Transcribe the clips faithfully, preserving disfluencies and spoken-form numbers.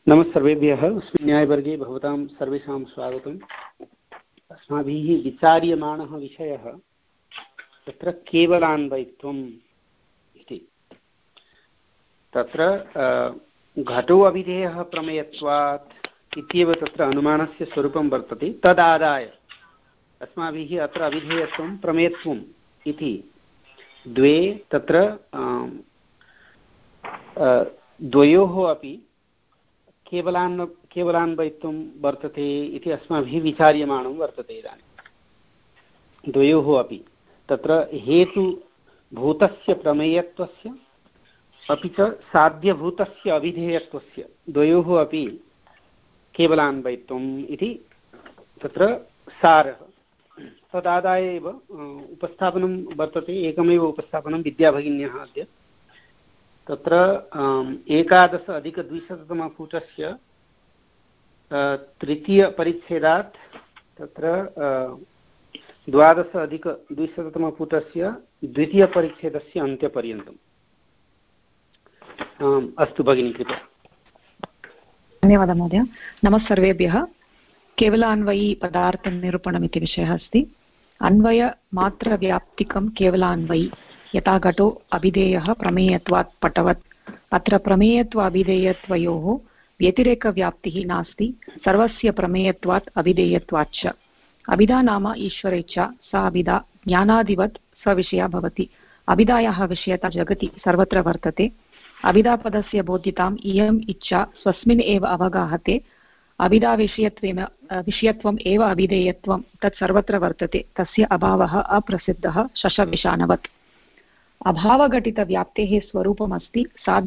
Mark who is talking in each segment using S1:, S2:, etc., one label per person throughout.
S1: नमः सर्वेभ्यः। अस्मिन् न्यायवर्गे भवतां सर्वेषां स्वागतम्। अस्माभिः विचार्यमाणः विषयः तत्र केवलान्वयित्वम् इति। तत्र घटो अभिधेयः प्रमेयत्वात् इत्येव तत्र अनुमानस्य स्वरूपं वर्तते। तदादाय अस्माभिः अत्र अभिधेयत्वं प्रमेयत्वम् इति द्वे तत्र द्वयोः अपि केवलान् केवलान्वयित्वं वर्तते इति अस्माभिः विचार्यमाणं वर्तते। इदानीं द्वयोः अपि तत्र हेतुभूतस्य प्रमेयत्वस्य अपि च साध्यभूतस्य अभिधेयत्वस्य द्वयोः अपि केवलान्वयित्वम् इति तत्र सारः। तदादाय एव उपस्थापनं वर्तते। एकमेव उपस्थापनं विद्याभगिन्याः अद्य। तत्र एकादश अधिकद्विशततमपुटस्य तृतीयपरिच्छेदात् तत्र द्वादश अधिकद्विशततमपुटस्य द्वितीयपरिच्छेदस्य अन्त्यपर्यन्तम्। अस्तु भगिनी, कृपया।
S2: धन्यवादः महोदय। नमः सर्वेभ्यः। केवलान्वयी पदार्थनिरूपणम् इति विषयः अस्ति। अन्वयमात्रव्याप्तिकं केवलान्वयी यथा घटो अभिधेयः प्रमेयत्वात् पटवत्। अत्र प्रमेयत्व अभिधेयत्वयोः व्यतिरेकव्याप्तिः नास्ति, सर्वस्य प्रमेयत्वात् अभिधेयत्वाच्च। अभिधा नाम ईश्वरेच्छा। सा अभिधा ज्ञानादिवत् सविषया भवति। अभिधायाः विषयता जगति सर्वत्र वर्तते। अभिधापदस्य बोध्यताम् इयम् इच्छा स्वस्मिन् एव अवगाहते। अभिधाविषयत्वेन विषयत्वम् एव अभिधेयत्वं तत् सर्वत्र वर्तते। तस्य अभावः अप्रसिद्धः शशविषाणवत्। अभावघटितव्याप्तेः स्वरूपमस्ति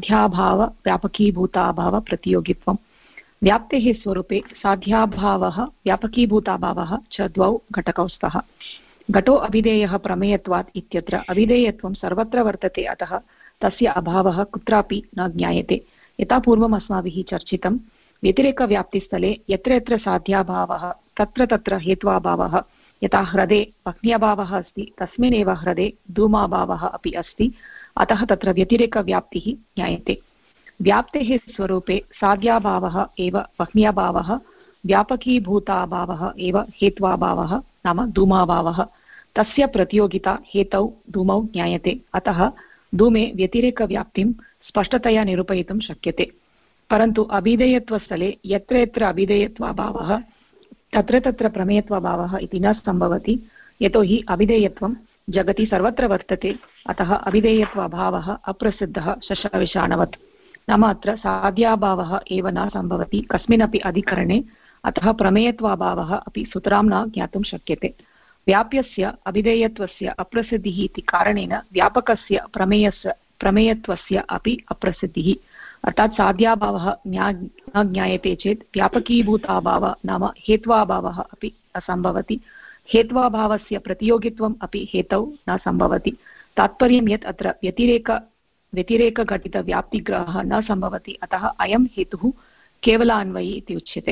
S2: साध्याभावव्यापकीभूताभावप्रतियोगित्वं। व्याप्तेः स्वरूपे साध्याभावः व्यापकीभूताभावः च द्वौ घटकौ स्तः। घटो अभिधेयः प्रमेयत्वात् इत्यत्र अभिधेयत्वं सर्वत्र वर्तते, अतः तस्य अभावः कुत्रापि न ज्ञायते। यथा पूर्वम् अस्माभिः चर्चितं, व्यतिरेकव्याप्तिस्थले यत्र यत्र साध्याभावः तत्र तत्र हेत्वाभावः। यथा ह्रदे अग्न्यभावः अस्ति, तस्मिन्नेव ह्रदे धूमाभावः अपि अस्ति, अतः तत्र व्यतिरेकव्याप्तिः ज्ञायते। व्याप्तेः स्वरूपे साध्याभावः एव अग्न्यभावः, व्यापकीभूताभावः एव हेत्वाभावः नाम धूमाभावः। तस्य प्रतियोगिता हेतौ धूमौ ज्ञायते, अतः धूमे व्यतिरेकव्याप्तिं स्पष्टतया निरूपयितुं शक्यते। परन्तु अभिधेयत्वस्थले यत्र यत्र अभिधेयत्वाभावः तत्र तत्र प्रमेयत्वाभावः इति न सम्भवति, यतोहि अभिधेयत्वं जगति सर्वत्र वर्तते, अतः अभिधेयत्वाभावः अप्रसिद्धः शशविषाणवत्। नाम अत्र साध्याभावः एव न सम्भवति कस्मिन्नपि अधिकरणे, अतः प्रमेयत्वाभावः अपि सुतरां न ज्ञातुं शक्यते। व्याप्यस्य अभिधेयत्वस्य अप्रसिद्धिः इति कारणेन व्यापकस्य प्रमेयस्य प्रमेयत्वस्य अपि अप्रसिद्धिः। अर्थात् साध्याभावः न ज्ञायते चेत् व्यापकीभूताभावः नाम हेत्वाभावः अपि असम्भवति। हेत्वाभावस्य प्रतियोगित्वम् अपि हेतौ न सम्भवति। तात्पर्यं यत् अत्र व्यतिरेक व्यतिरेकघटितव्याप्तिग्रहः न सम्भवति, अतः अयं हेतुः केवलान्वयी इति उच्यते।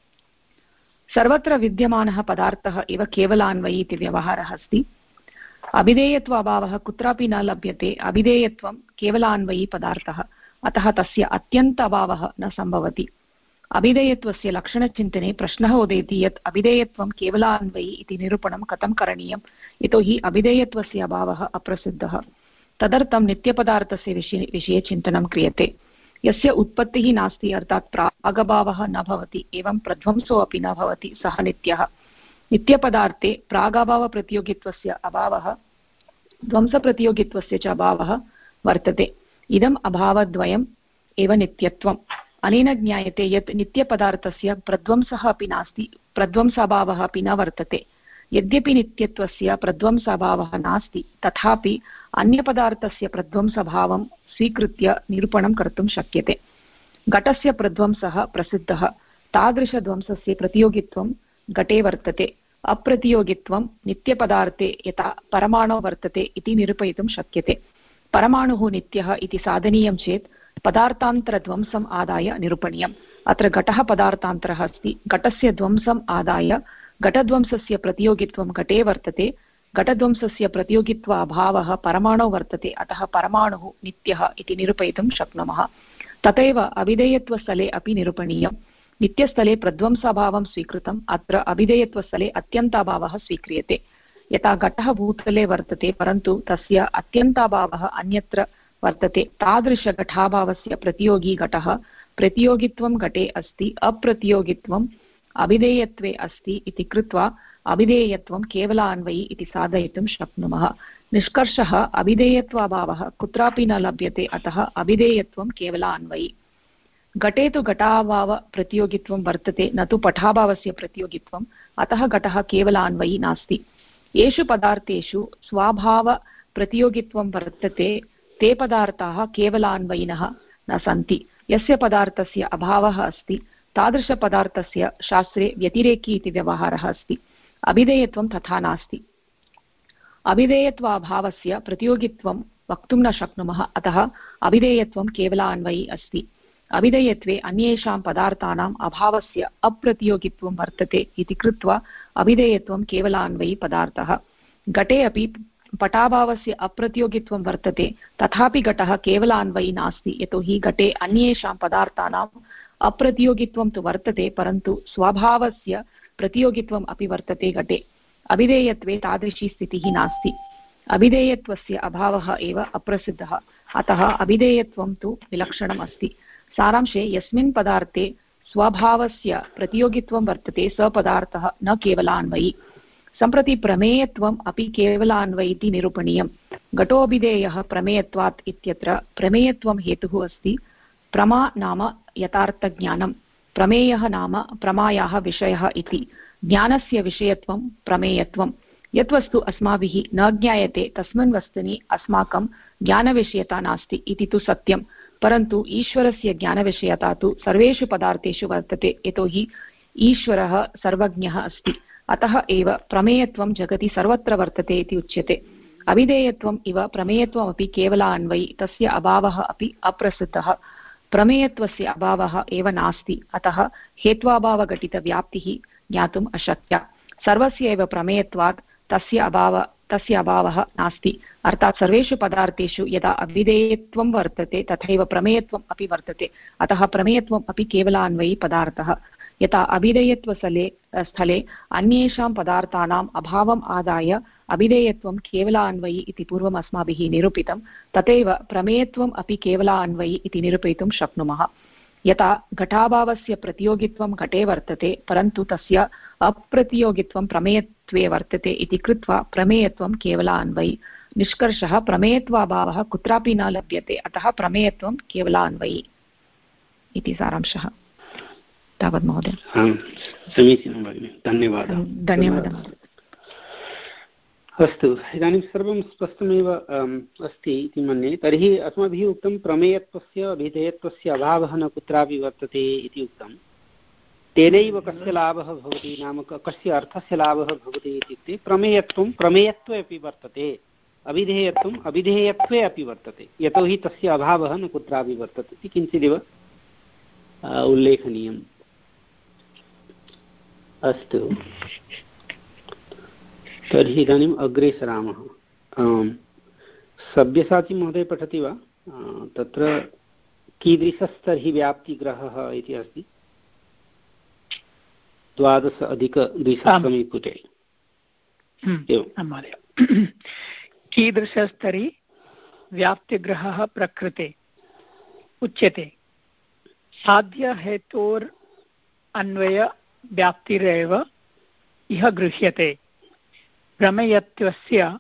S2: सर्वत्र विद्यमानः पदार्थः एव केवलान्वयी इति व्यवहारः अस्ति। अभिधेयत्वाभावः कुत्रापि न लभ्यते। अभिधेयत्वं केवलान्वयी पदार्थः, अतः तस्य अत्यन्त अभावः न सम्भवति। अभिधेयत्वस्य लक्षणचिन्तने प्रश्नः उदेति यत् अभिधेयत्वं केवलान्वयी इति निरूपणं कथं करणीयं, यतोहि अभिधेयत्वस्य अभावः अप्रसिद्धः। तदर्थं नित्यपदार्थस्य विषये विषये चिन्तनं क्रियते। यस्य उत्पत्तिः नास्ति, अर्थात् प्रागभावः न भवति, एवं प्रध्वंसो अपि न भवति, सः नित्यः। नित्यपदार्थे प्रागभावप्रतियोगित्वस्य अभावः, ध्वंसप्रतियोगित्वस्य च अभावः वर्तते। इदम् अभावद्वयम् एव नित्यत्वम्। अनेन ज्ञायते यत् नित्यपदार्थस्य प्रध्वंसः अपि नास्ति, प्रध्वंसाभावः अपि न वर्तते। यद्यपि नित्यत्वस्य प्रध्वंसाभावः नास्ति, तथापि अन्यपदार्थस्य प्रध्वंसभावं स्वीकृत्य निरूपणं कर्तुं शक्यते। घटस्य प्रध्वंसः प्रसिद्धः। तादृशध्वंसस्य प्रतियोगित्वं घटे वर्तते। अप्रतियोगित्वं नित्यपदार्थे यथा परमाणु वर्तते इति निरूपयितुं शक्यते। परमाणुः नित्यः इति साधनीयं चेत् पदार्थान्तरध्वंसम् आदाय निरूपणीयम्। अत्र घटः पदार्थान्तरः अस्ति। घटस्य ध्वंसम् आदाय घटध्वंसस्य प्रतियोगित्वं घटे वर्तते। घटध्वंसस्य प्रतियोगित्व अभावः परमाणु वर्तते, अतः परमाणुः नित्यः इति निरूपयितुं शक्नुमः। तथैव अविधेयत्वस्थले अपि निरूपणीयम्। नित्यस्थले प्रध्वंसाभावं स्वीकृतम्, अत्र अविधेयत्वस्थले अत्यन्ताभावः स्वीक्रियते। यथा घटः भूतले वर्तते परन्तु तस्य अत्यन्ताभावः अन्यत्र वर्तते, तादृशघटाभावस्य प्रतियोगी घटः प्रतियोगित्वं घटे अस्ति, अप्रतियोगित्वम् अविधेयत्वे अस्ति इति कृत्वा अविधेयत्वं केवलान्वयी इति साधयितुं शक्नुमः। निष्कर्षः अविधेयत्वाभावः कुत्रापि न लभ्यते, अतः अविधेयत्वं केवलान्वयी। घटे तु घटाभाव प्रतियोगित्वं वर्तते, न तु पटाभावस्य प्रतियोगित्वम्, अतः घटः केवलान्वयी नास्ति। येषु पदार्थेषु स्वाभाव प्रतियोगित्वं वर्तते ते पदार्थाः केवलान्वयिनः न सन्ति। यस्य पदार्थस्य अभावः अस्ति तादृशपदार्थस्य शास्त्रे व्यतिरेकी इति व्यवहारः अस्ति। अविधेयत्वं तथा नास्ति। अविधेयत्वाभावस्य प्रतियोगित्वं वक्तुं न शक्नुमः, अतः अविधेयत्वं केवलान्वयी अस्ति। अविधेयत्वे अन्येषां पदार्थानाम् अभावस्य अप्रतियोगित्वं वर्तते इति कृत्वा अविधेयत्वं केवलान्वयी पदार्थः। घटे अपि पटाभावस्य अप्रतियोगित्वं वर्तते, तथापि घटः केवलान्वयी नास्ति, यतोहि घटे अन्येषां पदार्थानाम् अप्रतियोगित्वं तु वर्तते परन्तु स्वभावस्य प्रतियोगित्वम् अपि वर्तते घटे। अविधेयत्वे तादृशी स्थितिः नास्ति। अविधेयत्वस्य अभावः एव अप्रसिद्धः, अतः अविधेयत्वं तु विलक्षणम् अस्ति। सारांशे यस्मिन् पदार्थे स्वभावस्य प्रतियोगित्वं वर्तते स पदार्थः न केवलान्वयी। सम्प्रति प्रमेयत्वम् अपि केवलान्वयी इति निरूपणीयम्। घटोऽभिधेयः प्रमेयत्वात् इत्यत्र प्रमेयत्वं हेतुः अस्ति। प्रमा नाम यथार्थज्ञानं, प्रमेयः नाम प्रमायाः विषयः इति। ज्ञानस्य विषयत्वं प्रमेयत्वं। यत् वस्तु अस्माभिः न ज्ञायते तस्मिन् वस्तुनि अस्माकं ज्ञानविषयता नास्ति इति तु सत्यं, परन्तु ईश्वरस्य ज्ञानविषयता तु सर्वेषु पदार्थेषु वर्तते, यतोहि ईश्वरः सर्वज्ञः अस्ति। अतः एव प्रमेयत्वं जगति सर्वत्र वर्तते इति उच्यते। अविधेयत्वम् इव प्रमेयत्वमपि केवलान्वयी, तस्य अभावः अपि अप्रसिद्धः। प्रमेयत्वस्य अभावः एव नास्ति, अतः हेत्वाभावघटितव्याप्तिः ज्ञातुम् अशक्या। सर्वस्य एव प्रमेयत्वात् तस्य अभाव तस्य अभावः नास्ति, अर्थात् सर्वेषु पदार्थेषु यदा अविधेयत्वं वर्तते तथैव प्रमेयत्वम् अपि वर्तते, अतः प्रमेयत्वम् अपि केवलान्वयी पदार्थः। यथा अविधेयत्वस्थले स्थले अन्येषां पदार्थानाम् अभावम् आदाय अविधेयत्वं केवलान्वयी इति पूर्वम् अस्माभिः निरूपितं, तथैव प्रमेयत्वम् अपि केवलान्वयी इति निरूपयितुं शक्नुमः। यथा घटाभावस्य प्रतियोगित्वं घटे वर्तते परन्तु तस्य अप्रतियोगित्वं प्रमेयत्वे वर्तते इति कृत्वा प्रमेयत्वं केवलान्वयी। निष्कर्षः प्रमेयत्वाभावः कुत्रापि न लभ्यते, अतः प्रमेयत्वं केवलान्वयी इति सारांशः। तावत् महोदय।
S1: समीचीनं भगिनि, धन्यवादः।
S2: धन्यवादः।
S1: अस्तु, इदानीं सर्वं स्पष्टमेव अस्ति इति मन्ये। तर्हि अस्माभिः उक्तं प्रमेयत्वस्य अभिधेयत्वस्य अभावः न कुत्रापि वर्तते इति उक्तं। तेनैव कस्य लाभः भवति, नाम कस्य अर्थस्य लाभः भवति इत्युक्ते प्रमेयत्वं प्रमेयत्वे अपि वर्तते, अभिधेयत्वम् अभिधेयत्वे अपि वर्तते, यतोहि तस्य अभावः न कुत्रापि वर्तते इति किञ्चिदिव उल्लेखनीयम्। अस्तु, तर्हि इदानीम् अग्रे सरामः। सब्यसाची महोदय पठति वा? तत्र कीदृशस्तर्हि व्याप्तिग्रहः इति अस्ति द्वादश अधिक द्विसहस्रतमे पुटे।
S3: महोदय, कीदृशस्तर्हि व्याप्तिग्रहः प्रकृते उच्यते। साध्यहेतोर् अन्वय व्याप्तिरेव इह गृह्यते। प्रमेयत्वस्य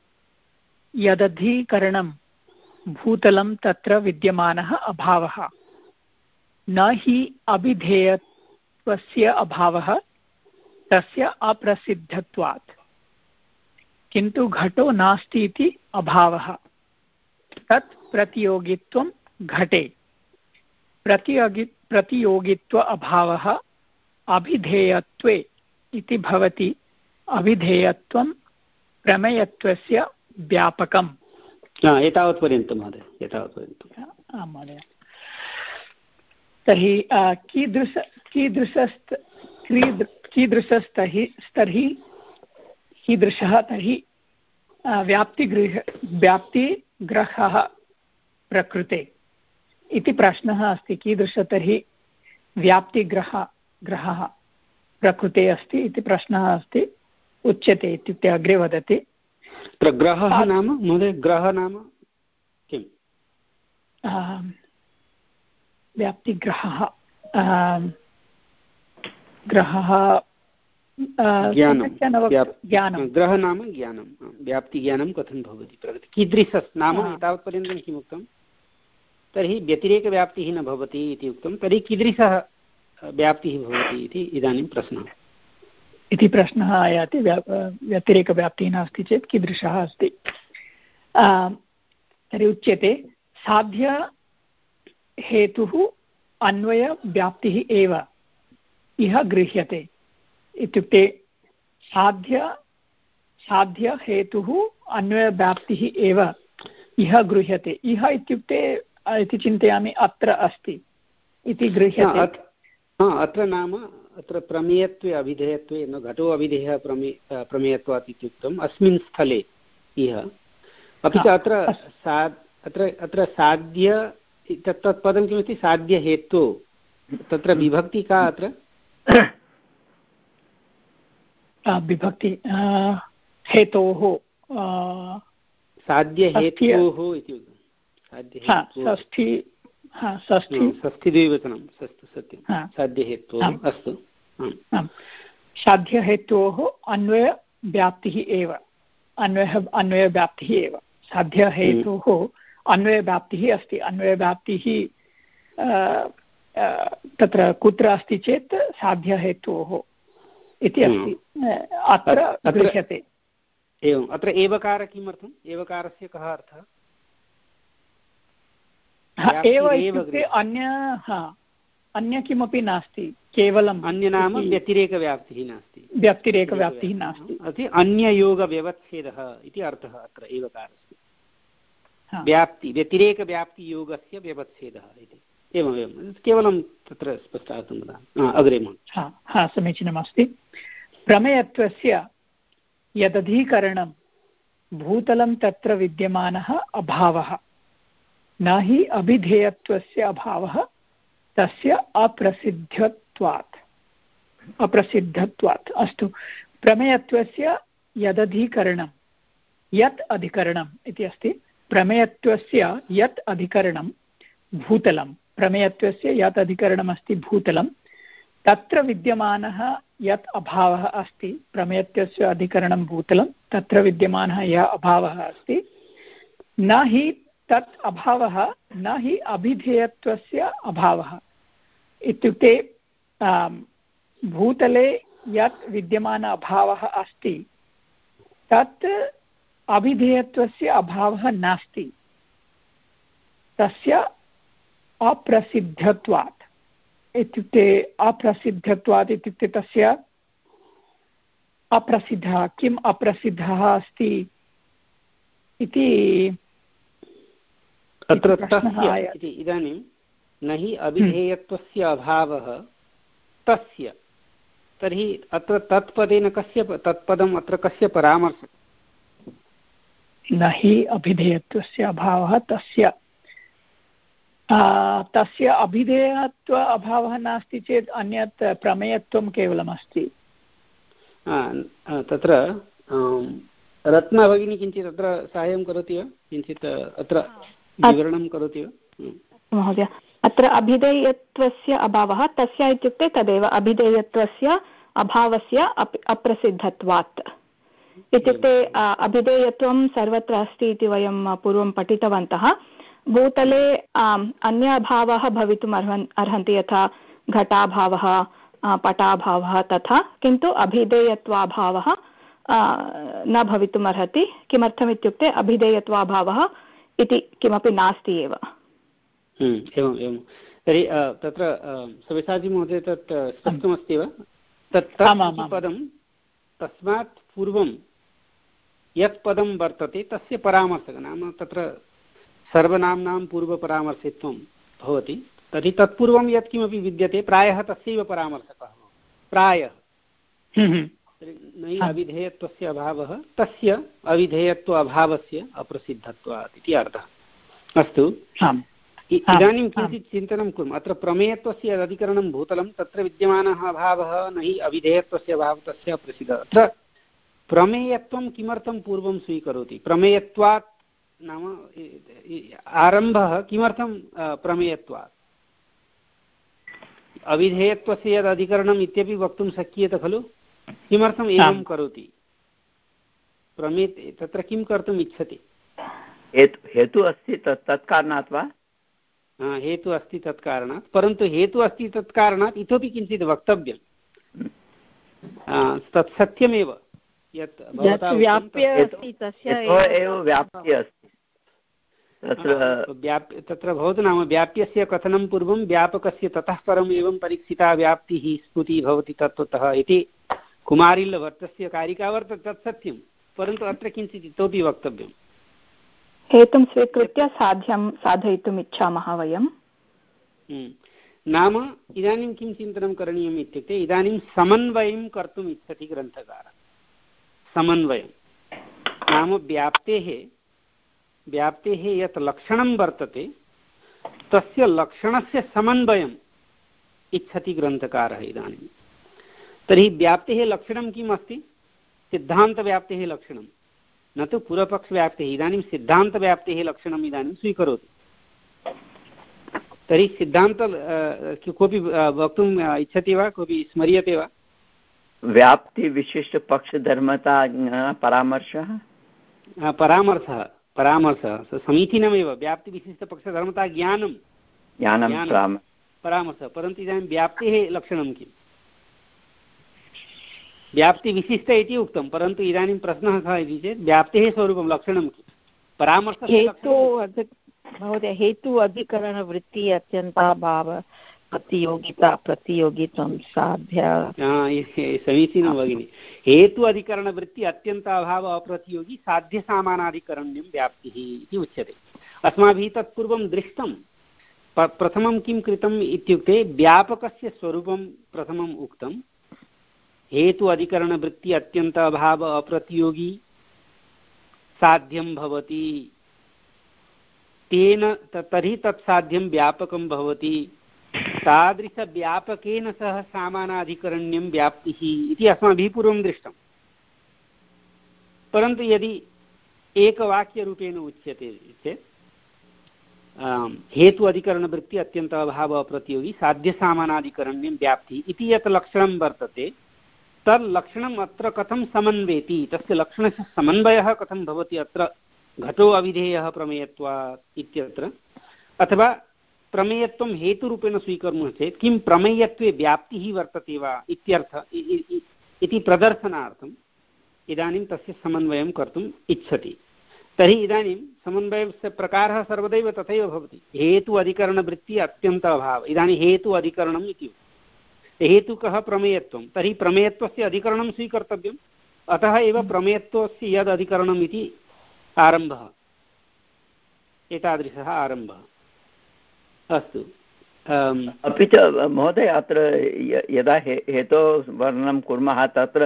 S3: यदधिकरणं भूतलं तत्र विद्यमानः अभावः, न हि अभिधेयत्वस्य अभावः तस्य अप्रसिद्धत्वात्, किन्तु घटो नास्ति इति अभावः। तत् प्रतियोगित्वं घटे। प्रतियोगि प्रतियोगित्व अभावः अभिधेयत्वे इति भवति। अभिधेयत्वं प्रमेयत्वस्य व्यापकम्।
S1: एतावत्पर्यन्तं महोदय, एतावत्पर्यन्तम्।
S3: आम् महोदय। तर्हि कीदृश कीदृशस्त कीदृशस्तर्हि स्तर्हि कीदृशः तर्हि व्याप्तिगृह व्याप्तिग्रहः प्रकृते। इति प्रश्नः अस्ति कीदृश तर्हि व्याप्तिग्रह ग्रहः प्रकृते अस्ति इति प्रश्नः अस्ति उच्यते इत्युक्ते अग्रे वदति
S1: ग्रहः नाम महोदय ग्रह नाम किम्
S3: व्याप्तिग्रहः ग्रहः
S1: ग्रह नाम ज्ञानं व्याप्तिज्ञानं कथं भवति प्रकृति कीदृशः नाम एतावत्पर्यन्तं किमुक्तं तर्हि व्यतिरेकव्याप्तिः न भवति इति उक्तं तर्हि कीदृशः व्याप्तिः भवति इति इदानीं प्रश्नः
S3: इति प्रश्नः आयाति व्यतिरेकव्याप्तिः नास्ति चेत् कीदृशः अस्ति तर्हि उच्यते साध्यहेतुः अन्वयव्याप्तिः एव इह गृह्यते इत्युक्ते साध्य साध्यहेतुः अन्वयव्याप्तिः एव इह गृह्यते इह इत्युक्ते इति चिन्तयामि अत्र अस्ति इति गृह्यते
S1: अत्र नाम अत्र प्रमेयत्वे अभिधेयत्वे न घटो अभिधेयः प्रमे प्रमेयत्वात् इत्युक्तम् अस्मिन् स्थले इह अपि च अत्र साद् अत्र अत्र साध्य तत् तत् पदं किमस्ति साध्यहेतु तत्र विभक्ति का अत्र
S3: विभक्ति हेतोः
S1: साध्यहेतोः इति
S3: षष्ठी
S1: षष्ठीद्विवचनं सस्तु सत्यं साध्यहेतोः अस्तु
S3: साध्यहेतोः अन्वयव्याप्तिः एव अन्वयः अन्वयव्याप्तिः एव साध्यहेतोः अन्वयव्याप्तिः अस्ति अन्वयव्याप्तिः तत्र कुत्र अस्ति चेत् साध्यहेतोः इति अस्ति अत्र गृह्यते
S1: एवम् अत्र एवकार किमर्थम् एवकारस्य कः अर्थः
S3: एव इत्युक्ते अन्य अन्य किमपि नास्ति केवलम्
S1: अन्य नाम व्यतिरेकव्याप्तिः नास्ति
S3: व्यतिरेकव्याप्तिः नास्ति
S1: अति अन्ययोगव्यवच्छेदः इति अर्थः अत्र एवकारस्य व्याप्ति व्यतिरेकव्याप्तियोगस्य व्यवच्छेदः इति एवमेवं केवलं तत्र स्पष्टार्थं वदामि अग्रे
S3: हा हा समीचीनमस्ति प्रमेयत्वस्य यदधिकरणं भूतलं तत्र विद्यमानः अभावः न हि अभिधेयत्वस्य अभावः तस्य अप्रसिद्धत्वात् अप्रसिद्धत्वात् अस्तु प्रमेयत्वस्य यदधिकरणं यत् अधिकरणम् इति अस्ति प्रमेयत्वस्य यत् अधिकरणं भूतलं प्रमेयत्वस्य यत् अधिकरणमस्ति भूतलं तत्र विद्यमानः यत् अभावः अस्ति प्रमेयत्वस्य अधिकरणं भूतलं तत्र विद्यमानः यः अभावः अस्ति न हि तत् अभावः न हि अभिधेयत्वस्य अभावः इत्युक्ते भूतले यत् विद्यमान अभावः अस्ति तत् अभिधेयत्वस्य अभावः नास्ति तस्य अप्रसिद्धत्वात् इत्युक्ते अप्रसिद्धत्वात् इत्युक्ते तस्य अप्रसिद्धः किम् अप्रसिद्धः अस्ति इति
S1: अत्र तस्य इति इदानीं न हि अभिधेयत्वस्य अभावः तस्य तर्हि अत्र तत्पदेन कस्य तत्पदम् अत्र कस्य परामर्शः
S3: न हि अभिधेयत्वस्य अभावः तस्य तस्य अभिधेयत्व अभावः नास्ति चेत् अन्यत् प्रमेयत्वं केवलमस्ति
S1: तत्र रत्ना भगिनी किञ्चित् अत्र साहाय्यं करोति वा किञ्चित् अत्र विवरणं करोति वा
S2: महोदय अत्र अभिधेयत्वस्य अभावः तस्य इत्युक्ते तदेव अभिधेयत्वस्य अभावस्य अप्रसिद्धत्वात् इत्युक्ते अभिधेयत्वं सर्वत्र अस्ति इति वयं पूर्वं पठितवन्तः भूतले अन्य अभावः भवितुम् अर्हन् अर्हन्ति यथा घटाभावः पटाभावः तथा किन्तु अभिधेयत्वाभावः न भवितुम् अर्हति किमर्थम् इत्युक्ते अभिधेयत्वाभावः इति किमपि नास्ति एव
S1: एवम् एवं तर्हि तत्र सव्यसाची महोदय तत् स्पष्टमस्ति वा तत् पदं तस्मात् पूर्वं यत् पदं वर्तते तस्य परामर्शकः नाम तत्र सर्वनाम्नां पूर्वपरामर्शित्वं भवति तर्हि तत्पूर्वं यत् किमपि विद्यते प्रायः तस्यैव परामर्शकः प्रायः न अविधेयत्वस्य अभावः तस्य अविधेयत्व अभावस्य अप्रसिद्धत्वात् इति अर्थः अस्तु इदानीं किञ्चित् चिन्तनं कुर्मः। अत्र प्रमेयत्वस्य यदधिकरणं भूतलं तत्र विद्यमानः अभावः न हि अविधेयत्वस्य अभावः तस्य प्रसिद्धः। अत्र प्रमेयत्वं किमर्थं पूर्वं स्वीकरोति? प्रमेयत्वात् नाम आरम्भः किमर्थं प्रमेयत्वात्? अविधेयत्वस्य यद् अधिकरणम् इत्यपि वक्तुं शक्यते खलु? किमर्थम् एवं करोति? प्रमे तत्र किं कर्तुम् इच्छति?
S4: हेतु अस्ति तत्कारणात् वा?
S1: हेतु अस्ति तत्कारणात्, परन्तु हेतु अस्ति तत्कारणात् इतोपि किञ्चित् वक्तव्यं। तत् सत्यमेव यत् तत्र भवतु नाम व्याप्यस्य कथनं पूर्वं व्यापकस्य ततः परम् एवं परीक्षिता व्याप्तिः स्फुति भवति तत्त्वतः इति कुमारिल्लभट्टस्य कारिका वर्तते, तत् सत्यं, परन्तु अत्र किञ्चित् इतोपि वक्तव्यम्।
S3: हेतुं स्वीकृत्य साध्यं साधयितुम् इच्छामः वयं।
S1: नाम इदानीं किं चिन्तनं करणीयम् इत्युक्ते इदानीं समन्वयं कर्तुम् इच्छति ग्रन्थकारः। समन्वयं नाम व्याप्तेः व्याप्तेः यत् लक्षणं वर्तते तस्य लक्षणस्य समन्वयम् इच्छति ग्रन्थकारः इदानीं। तर्हि व्याप्तेः लक्षणं किम् अस्ति? सिद्धान्तव्याप्तेः लक्षणं, न तु पूर्वपक्षव्याप्तेः। इदानीं सिद्धान्तव्याप्तेः लक्षणम् इदानीं स्वीकरोति। तर्हि सिद्धान्त कोऽपि वक्तुम् इच्छति वा? कोऽपि स्मर्यते वा?
S4: व्याप्तिविशिष्टपक्षधर्मता परामर्शः
S1: परामर्शः परामर्शः समीचीनमेव। व्याप्तिविशिष्टपक्षधर्मता ज्ञानं ज्ञानं परामर्शः, परन्तु इदानीं व्याप्तेः लक्षणं किम्? व्याप्तिविशिष्ट इति उक्तं, परन्तु इदानीं प्रश्नः कः इति चेत् व्याप्तेः स्वरूपं लक्षणं किं? परामर्शः
S5: महोदय हेतु अधिकरणवृत्ति अत्यन्ताभाव प्रतियोगिता प्रतियोगित्वं साध्य।
S1: समीचीनं भगिनि। हेतु अधिकरणवृत्ति अत्यन्ताभाव अप्रतियोगी साध्यसामानाधिकरण्यं व्याप्तिः इति उच्यते। अस्माभिः तत् पूर्वं दृष्टं। प्रथमं किं कृतम् इत्युक्ते व्यापकस्य स्वरूपं प्रथमम् उक्तं। हेतु अधिकरणवृत्ति अत्यन्ताभाव अप्रतियोगी साध्यं भवति, तेन तर्हि तत् साध्यं व्यापकं भवति, तादृशव्यापकेन सह सामानाधिकरण्यं व्याप्तिः इति अस्माभिः पूर्वं दृष्टं। परन्तु यदि एकवाक्यरूपेण उच्यते चेत् हेतु अधिकरणवृत्ति अत्यन्ताभाव अप्रतियोगी साध्यसामानाधिकरण्यं व्याप्तिः इति यत् लक्षणं वर्तते तल्लक्षणम् अत्र कथं समन्वेति? तस्य लक्षणस्य समन्वयः कथं भवति? अत्र घटो अविधेयः प्रमेयत्वात् इत्यत्र, अथवा प्रमेयत्वं हेतुरूपेण स्वीकुर्मः चेत् किं प्रमेयत्वे व्याप्तिः वर्तते वा इत्यर्थ इति प्रदर्शनार्थम् इदानीं तस्य समन्वयं कर्तुम् इच्छति। तर्हि इदानीं समन्वयस्य प्रकारः सर्वदैव तथैव भवति। हेतु अधिकरणवृत्ति अत्यन्त अभावः। इदानीं हेतु अधिकरणम् इति हेतुकः प्रमेयत्वं, तर्हि प्रमेयत्वस्य अधिकरणं स्वीकर्तव्यम्। अतः एव प्रमेयत्वस्य यद् अधिकरणम् इति आरम्भः, एतादृशः आरम्भः। अस्तु।
S4: अपि च महोदय अत्र यदा हेतोः वर्णनं कुर्मः तत्र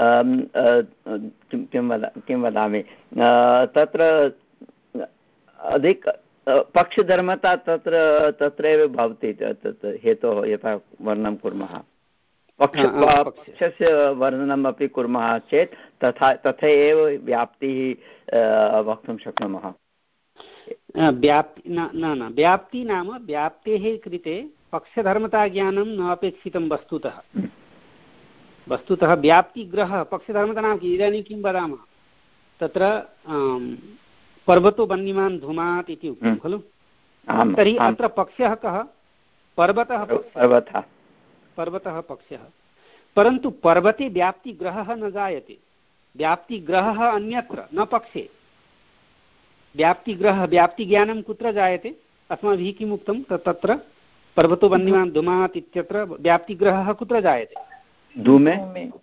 S4: किं किं वद किं वदामि तत्र अधिक पक्षधर्मता तत्र तत्रैव भवति। हेतोः यथा वर्णनं कुर्मः पक्ष पक्षस्य वर्णनम् अपि कुर्मः चेत् तथा तथा एव व्याप्तिः वक्तुं शक्नुमः।
S1: व्याप्ति न न व्याप्ति नाम व्याप्तेः कृते पक्षधर्मता ज्ञानं न अपेक्षितं वस्तुतः। वस्तुतः व्याप्तिग्रहः पक्षधर्मता नाम इदानीं किं वदामः तत्र पर्वतो वह्निमान् धूमात् इति उक्तं खलु। तर्हि अत्र पक्षः कः? पर्वतः पर्वतः पर्वतः पक्षः। परन्तु पर्वते व्याप्तिग्रहः न जायते। व्याप्तिग्रहः अन्यत्र न पक्षे। व्याप्तिग्रह व्याप्तिज्ञानं कुत्र जायते? अस्माभिः किम् उक्तं तत्र पर्वतो वह्निमान् धूमात् इत्यत्र व्याप्तिग्रहः कुत्र जायते?
S4: धूमे।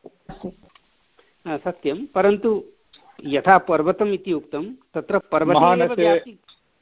S1: सत्यं, परन्तु यथा पर्वतम् इति उक्तं तत्र पर्वते एव व्याप्ति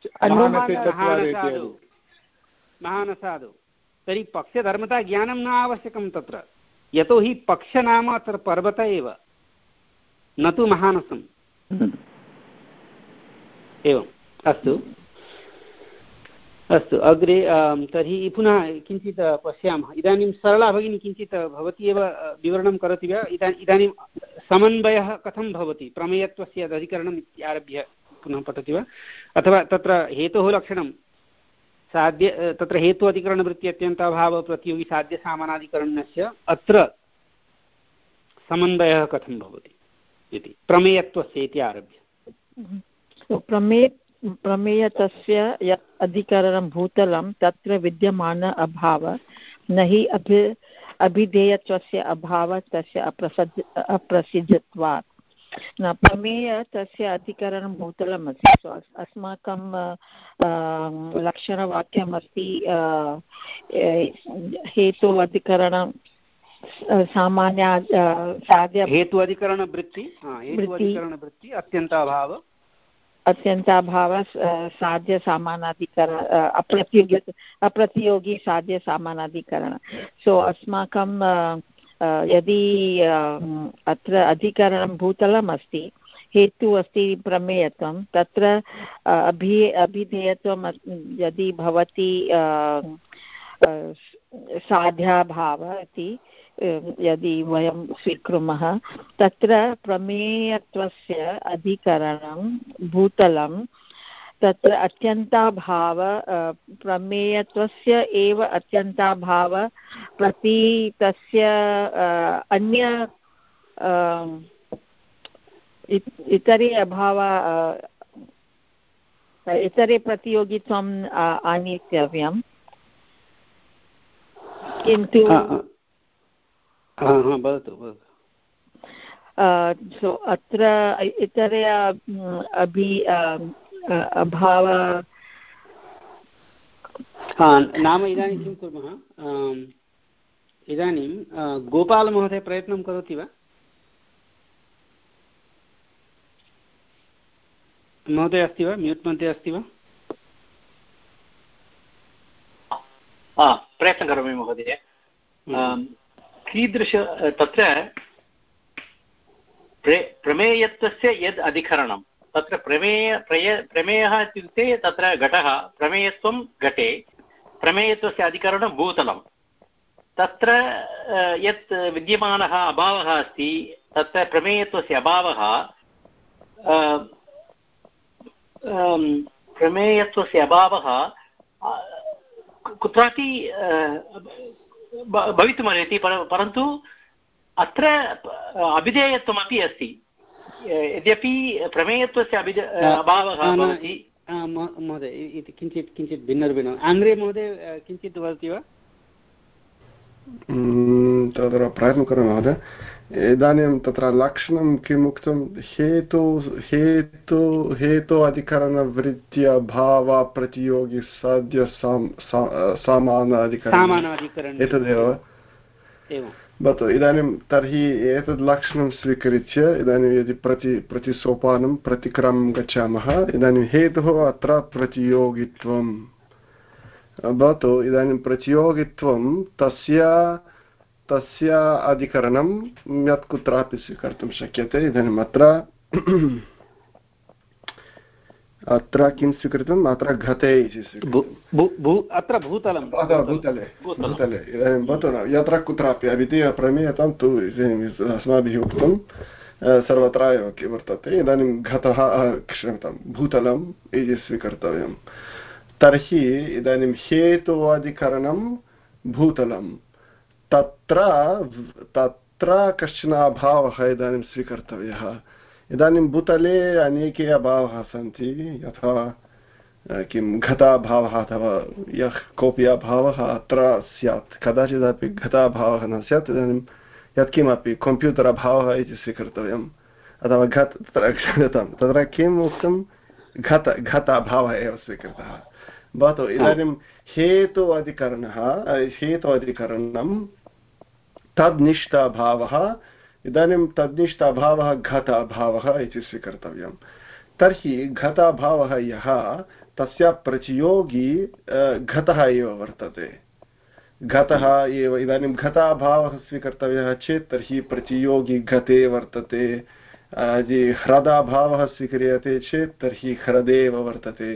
S1: महानसादौ। तर्हि पक्षधर्मता ज्ञानं न आवश्यकं तत्र, यतोहि पक्ष नाम अत्र पर्वत एव, न तु महानसम्। एवम्। अस्तु। अस्तु अग्रे तर्हि पुनः किञ्चित् पश्यामः। इदानीं सरला भगिनी किञ्चित् भवती एव विवरणं करोति वा? इदा इदानीं समन्वयः कथं भवति प्रमेयत्वस्य अधिकरणम् इत्यारभ्य पुनः पठति वा? अथवा तत्र हेतोः लक्षणं साध्य तत्र हेतु अधिकरणवृत्ति अत्यन्ताभाव प्रतियोगी साध्यसामानाधिकरणस्य अत्र समन्वयः कथं भवति इति प्रमेयत्वस्य इति आरभ्य।
S5: प्रमेय प्रमेयतस्य यत् अधिकरणं भूतलं तत्र विद्यमान अभावः न हि अभि अभिधेयत्वस्य अभावः तस्य अप्रसज्ज अप्रसिद्धत्वात्। न प्रमेय तस्य अधिकरणं भूतलम् अस्ति। सो अस्माकं लक्षणवाक्यम् अस्ति हेतु अधिकरणं सामान्य साध्य
S1: हेतु अधिकरणवृत्ति हेतु अधिकरणवृत्ति अत्यन्ताभाव
S5: अत्यन्ताभाव साध्य समानाधिकरण अप्रतियोगी अप्रतियोगी साध्य समानाधिकरण। सो अस्माकं यदि अत्र अधिकरणं भूतलम् अस्ति हेतु अस्ति प्रमेयत्वं तत्र अभि अभिधेयत्वं यदि भवति साध्याभाव इति यदि वयं स्वीकुर्मः तत्र प्रमेयत्वस्य अधिकरणं भूतलं तत्र अत्यन्ताभाव प्रमेयत्वस्य एव अत्यन्ताभाव प्रति तस्य अन्य इतरे अभाव इतरे प्रतियोगित्वम् आनीतव्यं किन्तु सो अत्र इतरे अभि अभाव
S1: नाम इदानीं किं कुर्मः इदानीं गोपालमहोदय प्रयत्नं करोति वा? महोदय अस्ति वा? म्यूट् मध्ये अस्ति वा?
S6: प्रयत्नं करोमि महोदय। कीदृश तत्र प्रे प्रमेयत्वस्य यद् अधिकरणं तत्र प्रमेय प्रय प्रमेयः इत्युक्ते तत्र घटः प्रमेयत्वं घटे प्रमेयत्वस्य अधिकरणं भूतलं तत्र यत् विद्यमानः अभावः अस्ति तत्र प्रमेयत्वस्य अभावः प्रमेयत्वस्य अभावः कुत्रापि भवितुमर्हति परन्तु अत्र अभिधेयत्वमपि अस्ति यद्यपि प्रमेयत्वस्य अभिध अभावः भवति।
S1: महोदय इति किञ्चित् किञ्चित् भिन्नभिन्नम् आङ्ग्ले महोदय किञ्चित् वदति वा?
S7: तत्र प्रयत्नं करोमि महोदय। इदानीं तत्र लक्षणं किम् उक्तं हेतु हेतु हेतु अधिकरणवृत्त्या भाव प्रतियोगी साध्य समान अधिकरणम् एतदेव भवतु। इदानीं तर्हि एतद् लक्षणं स्वीकृत्य इदानीं यदि प्रति प्रतिसोपानं प्रतिक्रमं गच्छामः इदानीं हेतुः अत्र प्रतियोगित्वं भवतु। इदानीं प्रतियोगित्वं तस्य तस्य अधिकरणं यत् कुत्रापि स्वीकर्तुं शक्यते। इदानीम् अत्र अत्र किं स्वीकृतम् अत्र घटे इति
S1: अत्र भूतलं
S7: भूतले भूतले इदानीं भवतु न यत्र कुत्रापि अभिधेयप्रमेयत्वं तु अस्माभिः उक्तं सर्वत्र एव वर्तते। इदानीं घटः क्षम्यतां भूतलम् इति स्वीकर्तव्यं। तर्हि इदानीं हेतुवधिकरणं भूतलं तत्र तत्र कश्चन अभावः इदानीं स्वीकर्तव्यः। इदानीं भूतले अनेके अभावाः सन्ति यथा किं घटाभावः अथवा यः कोऽपि अभावः अत्र स्यात् कदाचिदपि घटाभावः न स्यात्। इदानीं यत्किमपि कम्प्यूटर् अभावः इति स्वीकर्तव्यम् अथवा घट क्षम्यतां तत्र किम् उक्तं घट घटाभावः एव स्वीकृतः भवतु। इदानीं हेतु अधिकरणः हेतु अधिकरणं तद्निष्ठाभावः इदानीं तद्निष्ठाभावः घटाभावः इति स्वीकर्तव्यं। तर्हि घटाभावः यः तस्य प्रतियोगी घटः एव वर्तते घटः एव। इदानीं घटाभावः स्वीकर्तव्यः चेत् तर्हि प्रतियोगी घटे वर्तते। यदि ह्रदाभावः स्वीक्रियते चेत् तर्हि ह्रदे एव वर्तते।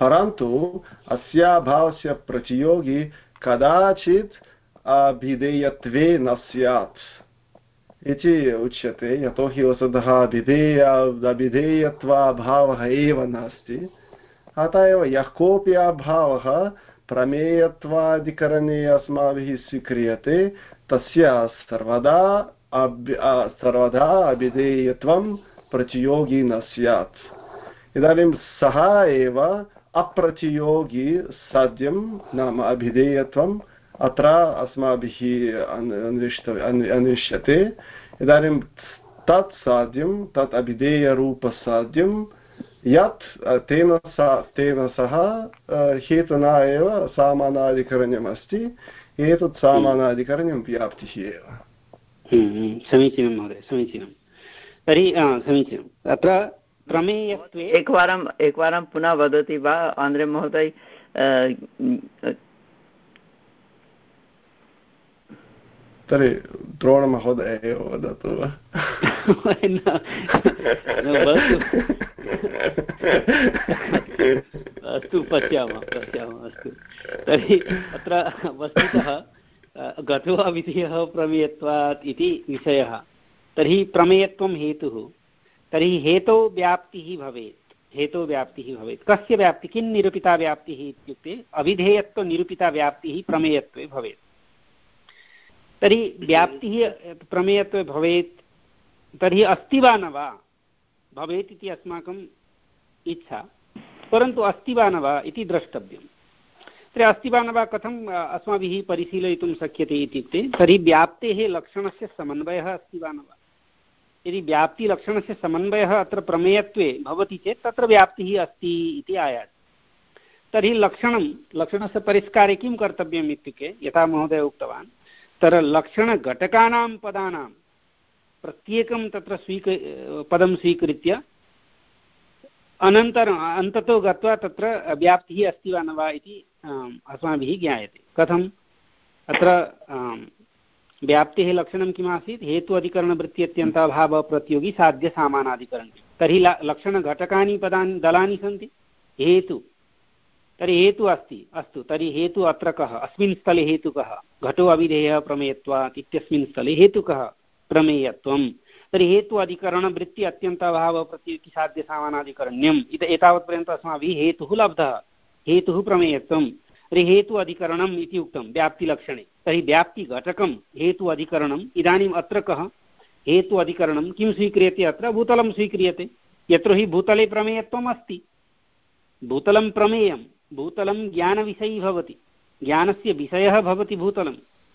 S7: परन्तु अस्याभावस्य प्रतियोगी कदाचित् अभिधेयत्वे न स्यात् इति उच्यते, यतोहि वस्तुतः अभिधेय अभिधेयत्वाभावः एव नास्ति। अतः एव यः कोऽपि अभावः प्रमेयत्वाधिकरणे अस्माभिः स्वीक्रियते तस्य सर्वदा सर्वदा अभिधेयत्वं प्रतियोगी न स्यात्। इदानीं सः एव अप्रतियोगी साध्यं नाम अभिधेयत्वम् अत्र अस्माभिः अन्विष्यते। इदानीं तत् साध्यं तत् अभिधेयरूपसाध्यं यत् तेन तेन सह हेतुना एव सामानाधिकरण्यम् अस्ति। एतत् सामानाधिकरण्यं व्याप्तिः एव।
S1: समीचीनं महोदय, समीचीनं। तर्हि समीचीनम्। अत्र प्रमेयत्वे
S4: एकवारम् एकवारं पुनः वदति वा आन्द्रे महोदय?
S7: तर्हि द्रोणमहोदय एव वदतु वा?
S1: अस्तु, पश्यामः पश्यामः अस्तु। तर्हि अत्र वस्तुतः घटो अविधेयः प्रमेयत्वात् इति विषयः। तर्हि प्रमेयत्वं हेतुः, तर्हि हेतौ व्याप्तिः भवेत्। हेतौ व्याप्तिः भवेत्। कस्य व्याप्तिः? किं निरूपिता व्याप्तिः इत्युक्ते अविधेयत्वनिरूपिता व्याप्तिः प्रमेयत्वे भवेत्। तर्हि व्याप्तिः प्रमेयत्वे भवेत्, तर्हि अस्ति वा न वा भवेत् इति अस्माकम् इच्छा, परन्तु अस्ति वा न वा इति द्रष्टव्यम्। तर्हि अस्ति वा न वा कथम् अस्माभिः परिशीलयितुं शक्यते इत्युक्ते तर्हि व्याप्तेः लक्षणस्य समन्वयः अस्ति वा न वा। यदि व्याप्तिलक्षणस्य समन्वयः अत्र प्रमेयत्वे भवति चेत् तत्र व्याप्तिः अस्ति इति आयाति। तर्हि लक्षणं लक्षणस्य परिष्कारे किं कर्तव्यम् इत्युक्ते यथा महोदय उक्तवान्, तत्र लक्षणघटकानां पदानां प्रत्येकं तत्र स्वीक पदं स्वीकृत्य अनन्तरम् अन्ततो गत्वा तत्र व्याप्तिः अस्ति वा न वा इति अस्माभिः ज्ञायते। कथम्? अत्र व्याप्तेः लक्षणं किमासीत्? हेतु अधिकरणवृत्त्यत्यन्ताभावः प्रतियोगी साध्य सामानाधिकरणं। तर्हि लक्षणघटकानि पदानि दलानि सन्ति। हेतु, तर्हि हेतु अस्ति, अस्तु। तर्हि हेतु अत्र कः? अस्मिन् स्थले हेतु कः? घटो अविधेयः प्रमेयत्वात् इत्यस्मिन् स्थले हेतु कः? प्रमेयत्वं। तर्हि हेतु अधिकरणवृत्ति अत्यन्ताभावः प्रतियोगी साध्य सामानाधिकरण्यम्। इत एतावत्पर्यन्तम् अस्माभिः हेतुः लब्धः। हेतुः प्रमेयत्वं। तर्हि हेतु अधिकरणम् इति उक्तं व्याप्तिलक्षणे। तर्हि व्याप्तिघटकं हेतु अधिकरणम्। इदानीम् अत्र कः? हेतु अधिकरणं किं स्वीक्रियते? अत्र भूतलं स्वीक्रियते। यत्र हि भूतले प्रमेयत्वम् अस्ति। भूतलं प्रमेयं, भूतलं ज्ञानविषयी भवति, ज्ञानस्य विषयः भवति भूतलं।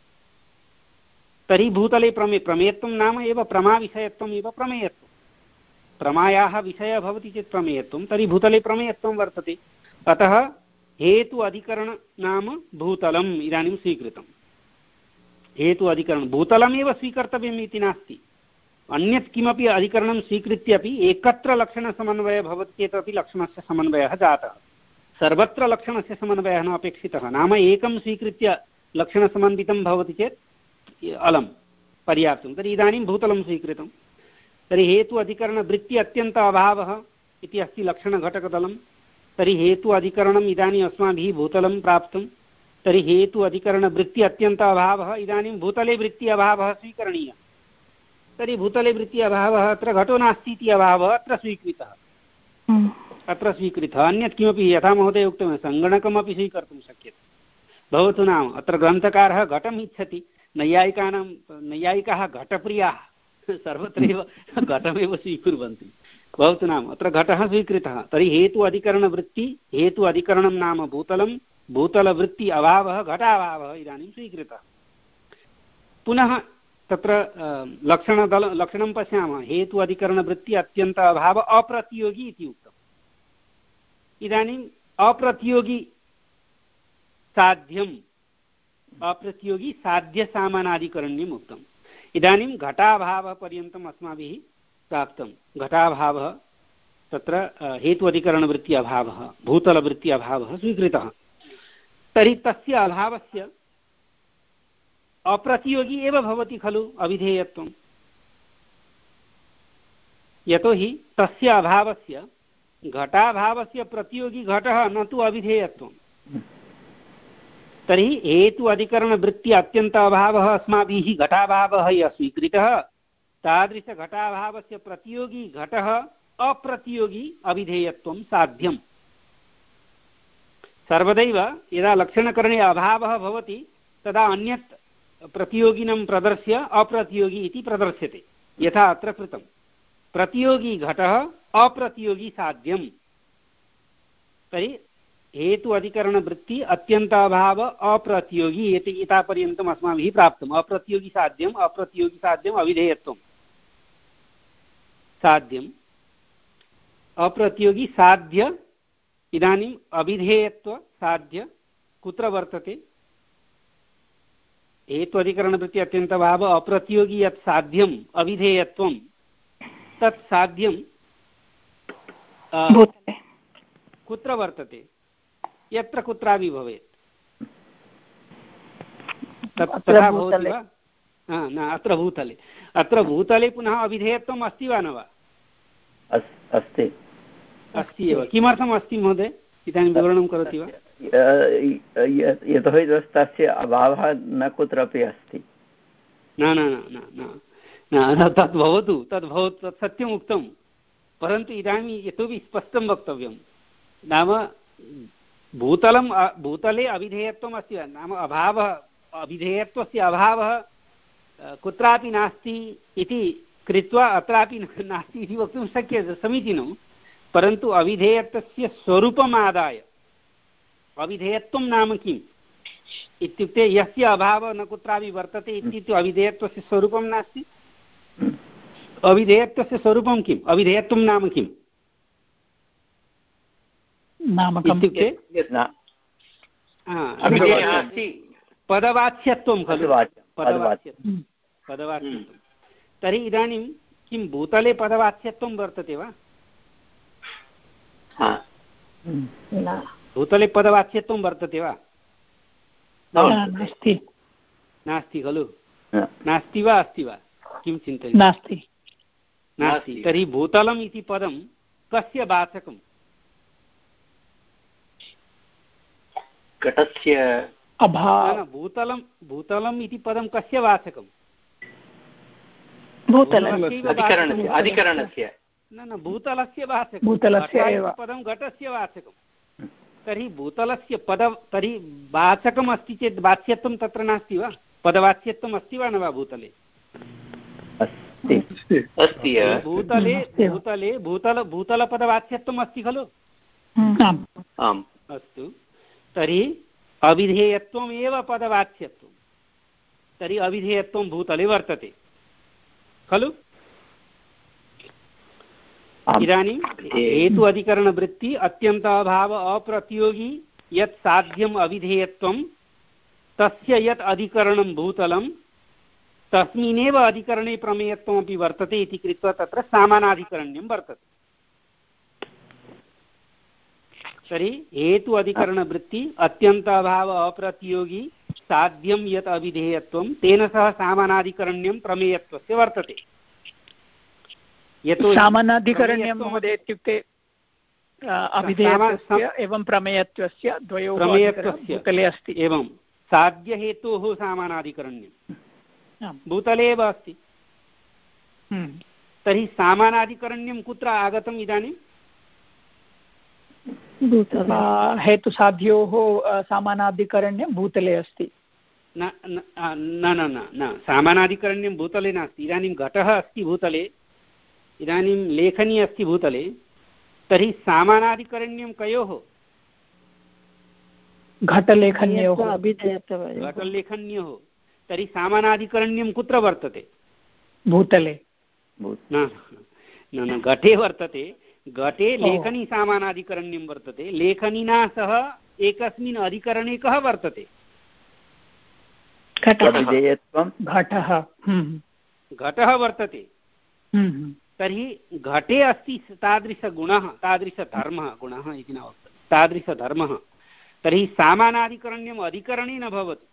S1: तर्हि भूतले प्रमे प्रमेयत्वं नाम एव प्रमाविषयत्वम् एव प्रमेयत्वं। प्रमायाः विषयः भवति चेत् प्रमेयत्वं, तर्हि भूतले प्रमेयत्वं वर्तते। अतः हेतु अधिकरण नाम भूतलम् इदानीं स्वीकृतं। हेतु अधिकरणं भूतलमेव स्वीकर्तव्यम् इति नास्ति। अन्यत् किमपि अधिकरणं स्वीकृत्यापि एकत्र लक्षणसमन्वयः भवति चेदपि लक्षणस्य समन्वयः जातः। सर्वत्र लक्षणस्य समन्वयः न अपेक्षितः। नाम एकं स्वीकृत्य लक्षणसमन्वितं भवति चेत् अलं पर्याप्तं। तर्हि इदानीं भूतलं स्वीकृतं। तर्हि हेतु अधिकरणवृत्ति अत्यन्त अभावः इति अस्ति लक्षणघटकदलं। तर्हि हेतु अधिकरणम् इदानीम् अस्माभिः भूतलं प्राप्तं। तर्हि हेतु अधिकरणवृत्ति अत्यन्त अभावः, इदानीं भूतले वृत्ति अभावः स्वीकरणीयः। तर्हि भूतले वृत्ति अभावः अत्र घटो नास्ति इति अभावः अत्र स्वीकृतः। अत्र स्वीकृतः। अन्यत् किमपि यथा महोदय उक्तवान् सङ्गणकमपि स्वीकर्तुं शक्यते। भवतु नाम अत्र ग्रन्थकारः घटम् इच्छति। नैयायिकानां नैयायिकाः घटप्रियाः, सर्वत्रैव घटमेव स्वीकुर्वन्ति। भवतु नाम अत्र घटः स्वीकृतः। तर्हि हेतु अधिकरणवृत्ति हेतु अधिकरणं नाम भूतलं, भूतलवृत्ति अभावः घटाभावः इदानीं स्वीकृतः। पुनः तत्र लक्षणदल लक्षणं पश्यामः। हेतु अधिकरणवृत्ति अत्यन्त अभाव अप्रतियोगी इति उक्तम्। इदानीम् अप्रतियोगी साध्यम् अप्रतियोगी साध्य सामानाधिकरण्यम् उक्तम्। इदानीं घटाभावपर्यन्तम् अस्माभिः प्राप्तं। घटाभावः तत्र हेतु अधिकरणवृत्ति अभावः, भूतलवृत्ति अभावः स्वीकृतः। तर्हि तस्य अभावस्य अप्रतियोगी एव भवति खलु अविधेयत्वं। यतोहि तस्य अभावस्य घटाभावस्य प्रतियोगी घटः न तु अविधेयत्वं, तर्हि हेतु अधिकरणवृत्ति अत्यन्त अभावः अस्माभिः घटाभावः यः स्वीकृतः, तादृशघटाभावस्य प्रतियोगी घटः अप्रतियोगी अविधेयत्वं साध्यम्। सर्वदैव यदा लक्षणकरणे अभावः भवति तदा अन्यत् प्रतियोगिनं प्रदर्श्य अप्रतियोगी इति प्रदर्श्यते, यथा अत्र कृतं। प्रतियोगी घटः अप्रतियोगी साध्यम्। तर्हि हेतु अधिकरणवृत्ति अत्यन्ताभाव अप्रतियोगी इति एतापर्यन्तम् अस्माभिः प्राप्तम्। अप्रतियोगी साध्यम्, अप्रतियोगी साध्यम्, अविधेयत्वं साध्यम्, अप्रतियोगी साध्य। इदानीम् अविधेयत्व साध्य कुत्र वर्तते? हेतु अधिकरणवृत्ति अत्यन्तभाव अप्रतियोगी यत् साध्यम् अविधेयत्वं तत् साध्यं कुत्र वर्तते? यत्र कुत्रापि भवेत् तथा भवति वा? न, अत्र भूतले। अत्र भूतले पुनः अविधेयत्वम् अस्ति वा न वा?
S4: अस्ति
S1: अस्ति एव। किमर्थम् अस्ति महोदय, इदानीं विवरणं करोति वा?
S4: यतोहि तस्य अभावः न कुत्रापि अस्ति।
S1: न न न न न तद् भवतु, तद् भवतु, तत् सत्यम् उक्तं, परन्तु इदानीं इतोपि स्पष्टं वक्तव्यं। नाम भूतलं भूतले अविधेयत्वम् अस्ति वा? नाम अभावः, अविधेयत्वस्य अभावः कुत्रापि नास्ति इति कृत्वा अत्रापि नास्ति इति वक्तुं शक्यते, समीचीनं। परन्तु अविधेयत्वस्य स्वरूपम् आदाय अविधेयत्वं नाम किम् इत्युक्ते यस्य अभावः न कुत्रापि वर्तते इत्युक्ते अविधेयत्वस्य स्वरूपं नास्ति। अविधेयत्वस्य स्वरूपं किम्? अविधेयत्वं नाम किम् इत्युक्ते पदवाच्यत्वं खलु, पदवाच्यत्वं पदवाच्यत्वं। तर्हि इदानीं किं भूतले पदवाच्यत्वं वर्तते वा? भूतले पदवाच्यत्वं वर्तते वा?
S3: नास्ति।
S1: नास्ति खलु? नास्ति वा अस्ति वा? किं चिन्तयति?
S3: नास्ति।
S1: नास्ति। तर्हि भूतलम् इति पदं कस्य वाचकम्?
S6: घटस्य
S3: अभाव।
S1: भूतलं भूतलम् इति पदं कस्य वाचकम्?
S6: अधिकरणस्य अधिकरणस्य
S1: न न भूतलस्य वाचकं।
S3: भूतलस्य एव
S1: पदं घटस्य वाचकं। तर्हि भूतलस्य पद तर्हि वाचकम् अस्ति चेत् वाच्यत्वं तत्र नास्ति वा? पदवाच्यत्वम् अस्ति वा न वा भूतले?
S6: अस्ति।
S1: भूतले भूतले भूतल भूतलपदवाच्यत्वम् अस्ति खलु?
S6: आम्।
S1: अस्तु, तर्हि अविधेयत्वम् एव पदवाच्यत्वं। तर्हि अविधेयत्वं भूतले वर्तते खलु? इदानीं हेतु अधिकरणवृत्ति अत्यन्ताभाव अप्रतियोगी यत् साध्यम् अविधेयत्वं तस्य यत् अधिकरणं भूतलं तस्मिन्नेव अधिकरणे प्रमेयत्वमपि वर्तते इति कृत्वा तत्र सामानाधिकरण्यं वर्तते। तर्हि हेतु अधिकरणवृत्ति अत्यन्ताभाव अप्रतियोगी साध्यं यत् अविधेयत्वं तेन सह सामानाधिकरण्यं प्रमेयत्वस्य वर्तते। यतो
S3: सामानाधिकरण्यं महोदय इत्युक्ते अविधेयत्वस्य एवं प्रमेयत्वस्य द्वयोः
S1: प्रमेयत्वस्य
S3: भूतले अस्ति।
S1: एवं साध्यहेतोः सामानाधिकरण्यं भूतले एव अस्ति। तर्हि सामानाधिकरण्यं कुत्र आगतम् इदानीं?
S3: हेतुसाध्योः सामानाधिकरण्यं भूतले अस्ति।
S1: न न न न सामानाधिकरण्यं भूतले नास्ति। इदानीं घटः अस्ति भूतले, इदानीं लेखनी अस्ति भूतले, तर्हि सामानाधिकरण्यं कयोः?
S3: घटलेखन्योः।
S1: घटलेखन्योः। तर्हि सामानाधिकरण्यं कुत्र वर्तते?
S3: भूतले।
S1: न न घटे वर्तते। घटे लेखनी सामानाधिकरण्यं वर्तते। लेखनिना सह एकस्मिन् अधिकरणे कः वर्तते?
S3: घटः
S1: घटः वर्तते। तर्हि घटे अस्ति तादृशगुणः, तादृशधर्मः, गुणः इति न वक्तव्यं, तादृशधर्मः। तर्हि सामानाधिकरण्यम् अधिकरणे न भवति।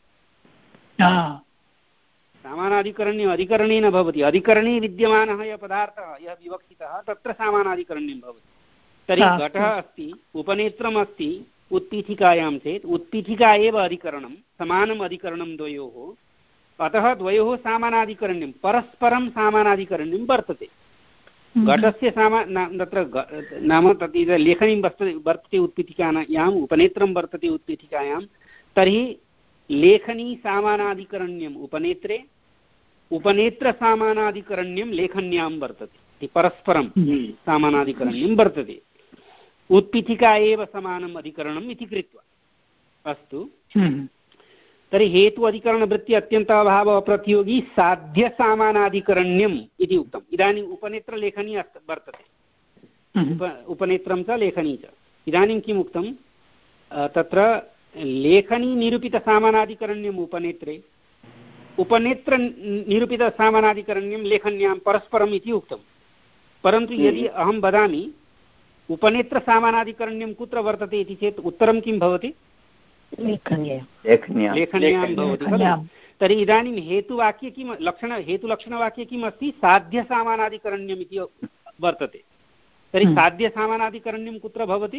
S1: सामानाधिकरण्यम् अधिकरणे न भवति। अधिकरणे विद्यमानः यः पदार्थः यः विवक्षितः तत्र सामानाधिकरण्यं भवति। तर्हि घटः अस्ति, उपनेत्रम् अस्ति उत्पीठिकायां चेत् उत्पीठिका एव अधिकरणं, समानम् अधिकरणं द्वयोः, अतः द्वयोः समानाधिकरण्यं, परस्परं समानाधिकरण्यं वर्तते। घटस्य सामा तत्र नाम तत् लेखनीं वर्तते वर्तते उत्पीठिकायाम्, उपनेत्रं वर्तते उत्पीठिकायां, तर्हि लेखनी सामानाधिकरण्यम् उपनेत्रे, उपनेत्रसामानाधिकरण्यं लेखन्यां वर्तते, परस्परं सामानाधिकरण्यं वर्तते। उत्पीठिका एव समानम् अधिकरणम् इति कृत्वा अस्तु। तर्हि हेतु अधिकरणवृत्ति अत्यन्ताभाव अप्रतियोगी साध्यसामानाधिकरण्यम् इति उक्तम्। इदानीम् उपनेत्रलेखनी वर्तते, उप उपनेत्रं च लेखनी च। इदानीं किम् उक्तं, तत्र लेखनी निरूपितसामानाधिकरण्यम् उपनेत्रे, उपनेत्रनिरूपितसामानाधिकरण्यं लेखन्यां परस्परम् इति उक्तं। परन्तु यदि अहं वदामि उपनेत्रसामानाधिकरण्यं कुत्र वर्तते इति चेत् उत्तरं किं भवति? लेखन्यां भवति खलु। तर्हि इदानीं हेतुवाक्ये किं लक्षण हेतुलक्षणवाक्ये किम् अस्ति? साध्यसामानाधिकरण्यम् इति वर्तते। तर्हि साध्यसामानाधिकरण्यं कुत्र भवति?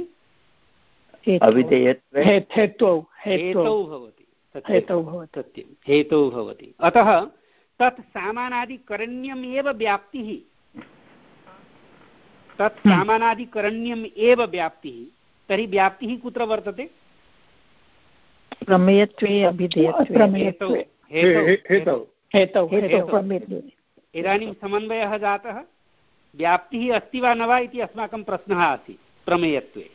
S3: हेतौ
S1: भवति, सत्यं हेतौ भवति। अतः तत् सामानाधिकरण्यमेव व्याप्तिः, तत् सामानाधिकरण्यम् एव व्याप्तिः। तर्हि व्याप्तिः कुत्र वर्तते?
S5: प्रमेयत्वे अभिधेयत्वे।
S1: इदानीं समन्वयः जातः, व्याप्तिः अस्ति वा न वा इति अस्माकं प्रश्नः आसीत् प्रमेयत्वे।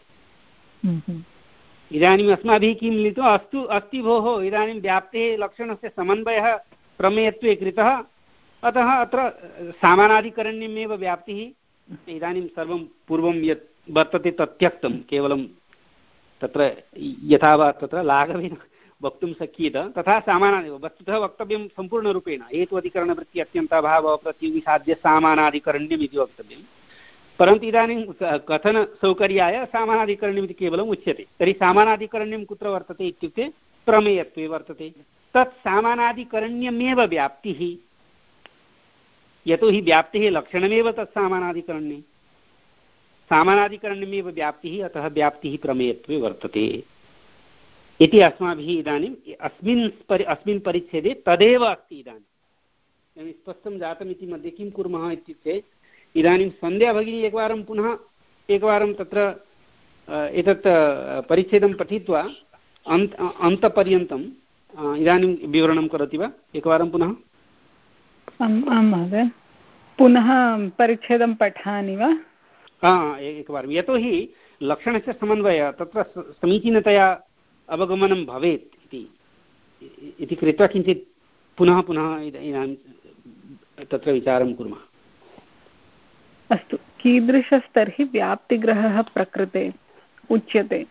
S1: इदानीम् अस्माभिः किं लिखितम्? अस्तु अस्ति भोः, इदानीं व्याप्तेः लक्षणस्य समन्वयः प्रमेयत्वे कृतः, अतः अत्र सामानाधिकरण्यमेव व्याप्तिः। इदानीं सर्वं पूर्वं यत् वर्तते तत् त्यक्तं, केवलं तत्र यथा वा तत्र लाघवेन वक्तुं शक्येत तथा सामानानि वस्तुतः वक्तव्यं सम्पूर्णरूपेण। हेतु अधिकरणवृत्ति अत्यन्ताभाव अप्रतियोगी साध्य सामानाधिकरण्यम् इति वक्तव्यं, परन्तु इदानीं कथनसौकर्याय सामानाधिकरण्यम् इति केवलम् उच्यते। तर्हि सामानाधिकरण्यं कुत्र वर्तते इत्युक्ते प्रमेयत्वे वर्तते। तत् सामानाधिकरण्यमेव व्याप्तिः, यतोहि व्याप्तिः लक्षणमेव तत् सामानाधिकरण्ये, सामानाधिकरण्यमेव व्याप्तिः, अतः व्याप्तिः प्रमेयत्वे वर्तते इति अस्माभिः इदानीम् अस्मिन् परि अस्मिन् परिच्छेदे तदेव अस्ति। इदानीं स्पष्टं जातम् इति मध्ये किं कुर्मः इत्युक्ते, इदानीं सन्ध्या भगिनी एकवारं पुनः एकवारं तत्र एतत् परिच्छेदं पठित्वा अन्त अन्तपर्यन्तम् इदानीं विवरणं करोति वा एकवारं पुनः?
S3: आं महोदय, पुनः परिच्छेदं पठामि वा?
S1: हा, एकवारं, यतोहि लक्षणस्य समन्वयः तत्र समीचीनतया अवगमनं भवेत् इति इति कृत्वा किञ्चित् पुनः पुनः इदानीं तत्र विचारं कुर्मः।
S3: अस्तु, कीदृशस्तर्हि व्याप्तिग्रहः प्रकृते उच्यते?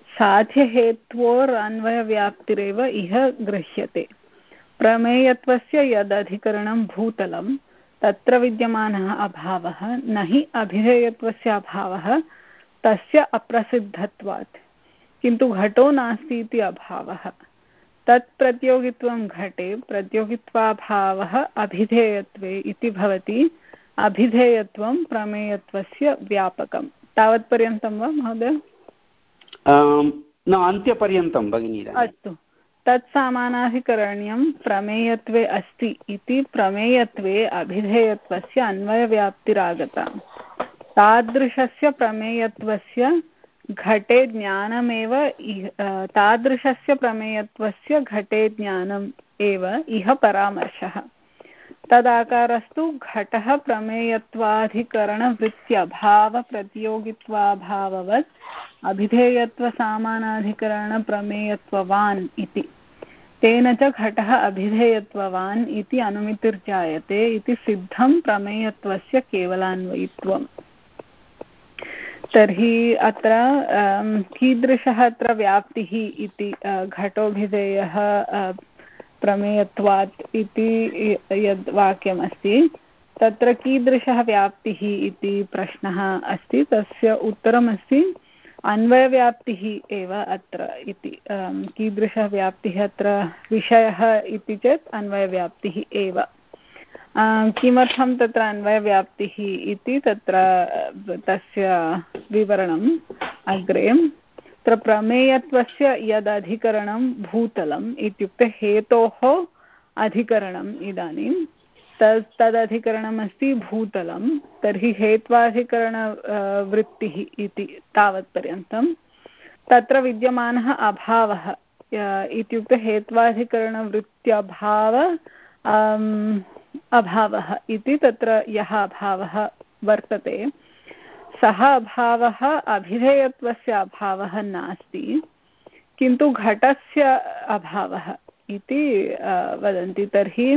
S3: साध्यहेत्वोरन्वयव्याप्तिरेव इह गृह्यते। प्रमेयत्वस्य यदधिकरणं भूतलं तत्र विद्यमानः अभावः न हि अभिधेयत्वस्य अभावः तस्य अप्रसिद्धत्वात्, किन्तु घटो नास्ति इति अभावः। तत् प्रतियोगित्वं घटे प्रतियोगित्वाभावः अभिधेयत्वे इति भवति अभिधेयत्वं प्रमेयत्वस्य व्यापकं। तावत्पर्यन्तं वा महोदय?
S1: न, अन्त्यपर्यन्तं भगिनी।
S3: अस्तु, तत्सामानाधिकरण्यं प्रमेयत्वे अस्ति इति प्रमेयत्वे अभिधेयत्वस्य अन्वयव्याप्तिरागता। तादृशस्य प्रमेयत्वस्य घटे ज्ञानमेव तादृशस्य प्रमेयत्वस्य घटे ज्ञानम् एव इह परामर्शः। तदाकारस्तु घटः प्रमेयत्वाधिकरणवृत्त्यभावप्रतियोगित्वाभाववत् अभिधेयत्वसामानाधिकरणप्रमेयत्ववान् इति। तेन च घटः अभिधेयत्ववान् इति अनुमितिर्जायते इति सिद्धं प्रमेयत्वस्य केवलान्वयित्वम्। तर्हि अत्र कीदृशः अत्र व्याप्तिः इति घटोभिधेयः प्रमेयत्वात् इति यद् वाक्यमस्ति तत्र कीदृशः व्याप्तिः इति प्रश्नः अस्ति। तस्य उत्तरमस्ति अन्वयव्याप्तिः एव अत्र इति। कीदृशः व्याप्तिः अत्र विषयः इति चेत् अन्वयव्याप्तिः एव।
S8: किमर्थं तत्र अन्वयव्याप्तिः इति तत्र तस्य विवरणम् अग्रे तत्र प्रमेयत्वस्य यदधिकरणं भूतलम् इत्युक्ते हेतोः अधिकरणम् इदानीं तद् तदधिकरणमस्ति भूतलं तर्हि हेत्वाधिकरण वृत्तिः इति तावत्पर्यन्तं तत्र विद्यमानः अभावः इत्युक्ते हेत्वाधिकरणवृत्त्यभाव अभावः इति तत्र यः अभावः वर्तते सः अभावः अभिधेयत्वस्य अभावः नास्ति किन्तु घटस्य अभावः इति वदन्ति तर्हि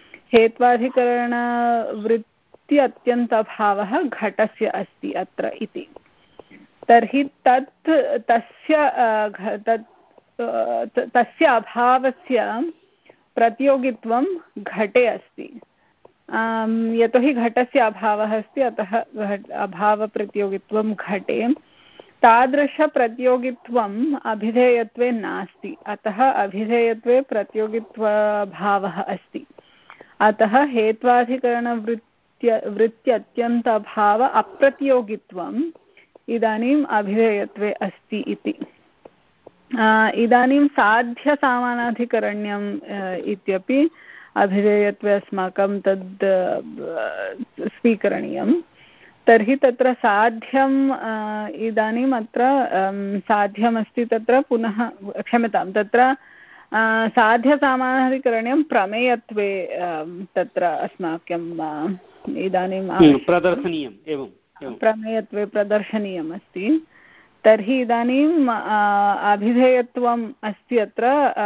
S8: हेत्वाधिकरणवृत्ति अत्यन्तभावः घटस्य अस्ति अत्र इति तर्हि तत् तस्य तत् तस्य अभावस्य प्रतियोगित्वं घटे अस्ति यतोहि घटस्य अभावः अस्ति अतः अभावप्रतियोगित्वं घटे तादृशप्रतियोगित्वम् अभिधेयत्वे नास्ति अतः अभिधेयत्वे प्रतियोगित्वभावः अस्ति अतः हेत्वाधिकरणवृत्त्य वृत्त्यत्यन्तभाव अप्रतियोगित्वम् इदानीम् अभिधेयत्वे अस्ति इति इदानीं साध्यसामानाधिकरण्यम् इत्यपि अभिधेयत्वे अस्माकं तद् स्वीकरणीयं तर्हि तत्र साध्यम् इदानीम् अत्र साध्यमस्ति तत्र पुनः क्षम्यतां तत्र साध्यसामानाधिकरण्यं प्रमेयत्वे तत्र अस्माकम् इदानीं
S1: प्रदर्शनीयम् एवं
S8: प्रमेयत्वे प्रदर्शनीयमस्ति तर्हि इदानीम् अभिधेयत्वम् अस्ति अत्र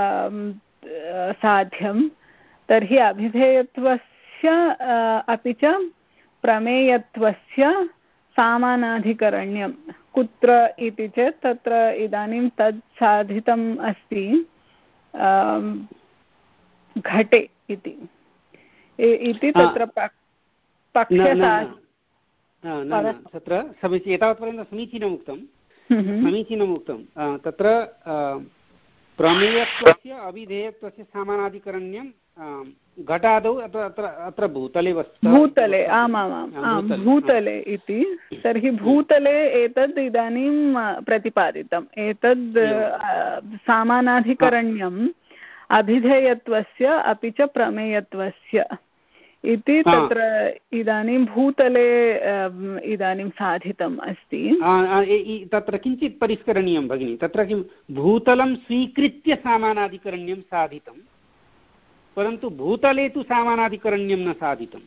S8: साध्यं तर्हि अभिधेयत्वस्य अपि च प्रमेयत्वस्य सामानाधिकरण्यं कुत्र इति चेत् तत्र इदानीं तत् साधितम् अस्ति घटे इति इति तत्र पक्षसा
S1: तत्र समीचीनं एतावत्पर्यन्तं समीचीनम् उक्तं समीचीनम् उक्तं तत्र प्रमेयत्वस्य अभिधेयत्वस्य सामानाधिकरण्यं घटादौ अत्र अत्र अत्र भूतले
S8: भूतले आमामाम् भूतले इति तर्हि भूतले एतद् इदानीं प्रतिपादितम् एतद् सामानाधिकरण्यम् अभिधेयत्वस्य अपि च प्रमेयत्वस्य इति तत्र इदानीं भूतले इदानीं साधितम् अस्ति
S1: तत्र किञ्चित् परिष्करणीयं भगिनि तत्र किं भूतलं स्वीकृत्य सामानाधिकरण्यं साधितं परन्तु भूतले तु सामानाधिकरण्यं न साधितं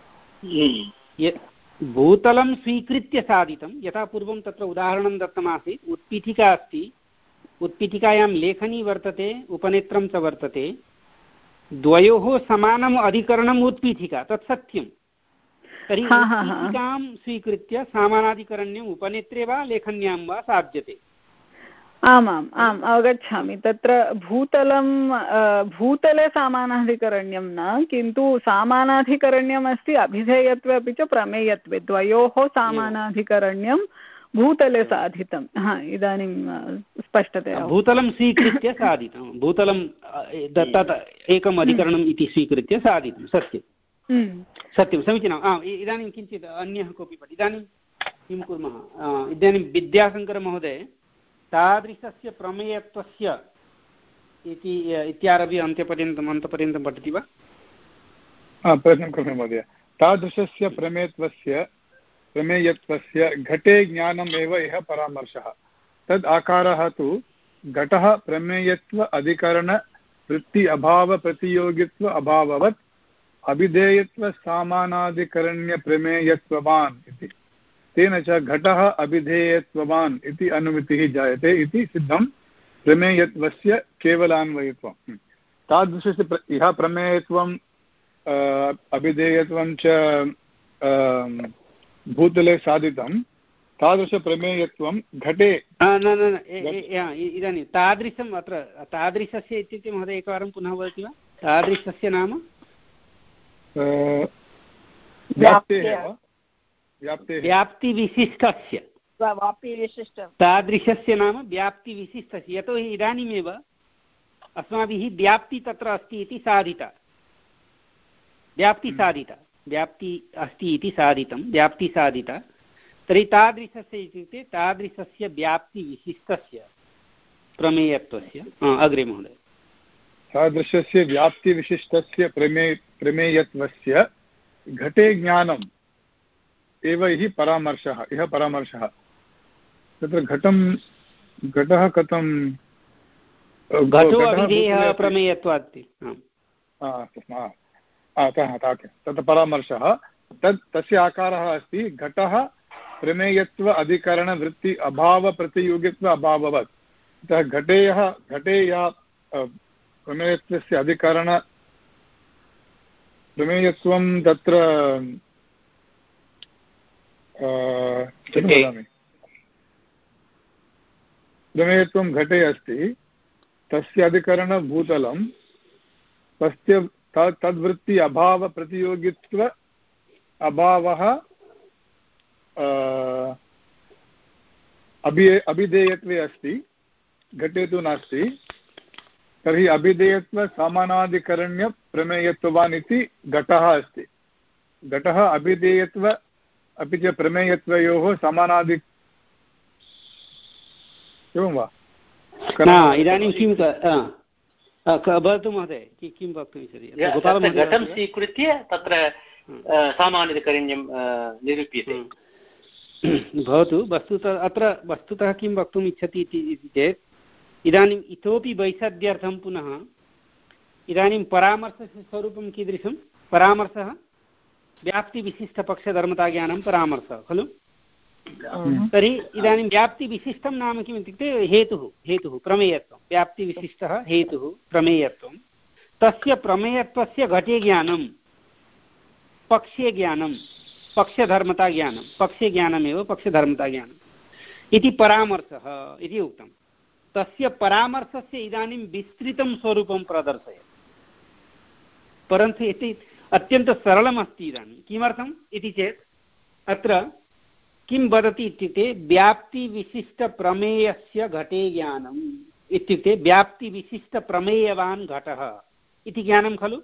S1: भूतलं स्वीकृत्य साधितं यथा पूर्वं तत्र उदाहरणं दत्तमासीत् उत्पीठिका अस्ति उत्पीठिकायां लेखनी वर्तते उपनेत्रं च वर्तते द्वयोः समानम् अधिकरणम् उत्पीठिका तत् सत्यं तर्हि उत्पीठिकां स्वीकृत्य सामानाधिकरण्यम् उपनेत्रे वा लेखन्यां वा साध्यते
S8: आमाम् आम् अवगच्छामि तत्र भूतलं भूतले सामानाधिकरण्यं न किन्तु सामानाधिकरण्यम् अस्ति अभिधेयत्वे अपि च प्रमेयत्वे द्वयोः सामानाधिकरण्यं भूतले साधितं हा इदानीं स्पष्टतया
S1: भूतलं स्वीकृत्य साधितं भूतलं तत् एकम् अधिकरणम् इति स्वीकृत्य साधितं सत्यं सत्यं समीचीनम् आम् इदानीं किञ्चित् अन्यः कोऽपि पठति इदानीं किं कुर्मः इदानीं विद्याशङ्करमहोदय तादृशस्य प्रमेयत्वस्य इति इत्यारभ्य अन्त्यपर्यन्तम् अन्तपर्यन्तं पठति वा
S9: प्रयत्नं करोमि महोदय तादृशस्य प्रमेयत्वस्य प्रमेयत्वस्य घटे ज्ञानमेव इह परामर्शः तद् आकारः तु घटः प्रमेयत्व अधिकरणवृत्ति अभावप्रतियोगित्व अभाववत् अभिधेयत्वसामानाधिकरण्यप्रमेयत्ववान् इति तेन च घटः अभिधेयत्ववान् इति अनुमितिः जायते इति सिद्धं प्रमेयत्वस्य केवलान्वयत्वं तादृशस्य इह प्रमेयत्वं अभिधेयत्वं च भूतले साधितं तादृशप्रमेयत्वं घटे
S1: न न इदानीं तादृशम् अत्र तादृशस्य इत्युक्ते महोदय एकवारं पुनः वदति वा तादृशस्य नाम व्याप्तिविशिष्टस्य तादृशस्य नाम व्याप्तिविशिष्टस्य यतोहि इदानीमेव अस्माभिः व्याप्ति तत्र अस्ति इति साधिता व्याप्तिसाधिता व्याप्ति अस्ति इति साधितं व्याप्तिसाधिता तर्हि तादृशस्य इत्युक्ते तादृशस्य व्याप्तिविशिष्टस्य प्रमेयत्वस्य अग्रे महोदय
S9: तादृशस्य व्याप्तिविशिष्टस्य प्रमे प्रमेयत्वस्य घटे ज्ञानम् एव हि परामर्शः इह परामर्शः तत्र घटं घटः कथं
S1: घटो अविधेयः प्रमेयत्वात्
S9: तत्र परामर्शः तत् तस्य आकारः अस्ति घटः प्रमेयत्व अधिकरणवृत्ति अभावप्रतियोगित्व अभाववत् अतः घटेयः घटे या प्रमेयत्वस्य अधिकरण प्रमेयत्वं तत्र किं वदामि प्रमेयत्वं घटे अस्ति तस्य अधिकरणभूतलं तस्य तद्वृत्ति अभावप्रतियोगित्व अभावः अभि अभिधेयत्वे अस्ति घटे तु नास्ति तर्हि अभिधेयत्व समानाधिकरण्य प्रमेयत्ववान् इति घटः अस्ति घटः अभिधेयत्व अपि च प्रमेयत्वयोः समानादि एवं वा
S1: इदानीं किं भवतु महोदय किं वक्तुं
S6: घटं स्वीकृत्य तत्र सामान्यकरण्यं निरूप्यते
S1: भवतु वस्तुतः अत्र वस्तुतः किं वक्तुम् इच्छति इति चेत् इदानीम् इतोपि वैसाद्यर्थं पुनः इदानीं परामर्शस्य स्वरूपं कीदृशं परामर्शः व्याप्तिविशिष्टपक्षधर्मताज्ञानं परामर्शः खलु तर्हि इदानीं व्याप्तिविशिष्टं नाम किम् इत्युक्ते हेतुः हेतुः प्रमेयत्वं व्याप्तिविशिष्टः हेतुः प्रमेयत्वं तस्य प्रमेयत्वस्य घटे ज्ञानं पक्षे ज्ञानं पक्षधर्मताज्ञानं पक्षे ज्ञानमेव पक्षधर्मताज्ञानम् इति परामर्शः इति उक्तं तस्य परामर्शस्य इदानीं विस्तृतं स्वरूपं प्रदर्शयति परन्तु इति अत्यन्तं सरलमस्ति इदानीं किमर्थम् इति चेत् अत्र किं वदति इत्युक्ते व्याप्तिविशिष्टप्रमेयस्य घटे ज्ञानम् इत्युक्ते व्याप्तिविशिष्टप्रमेयवान् घटः इति ज्ञानं खलु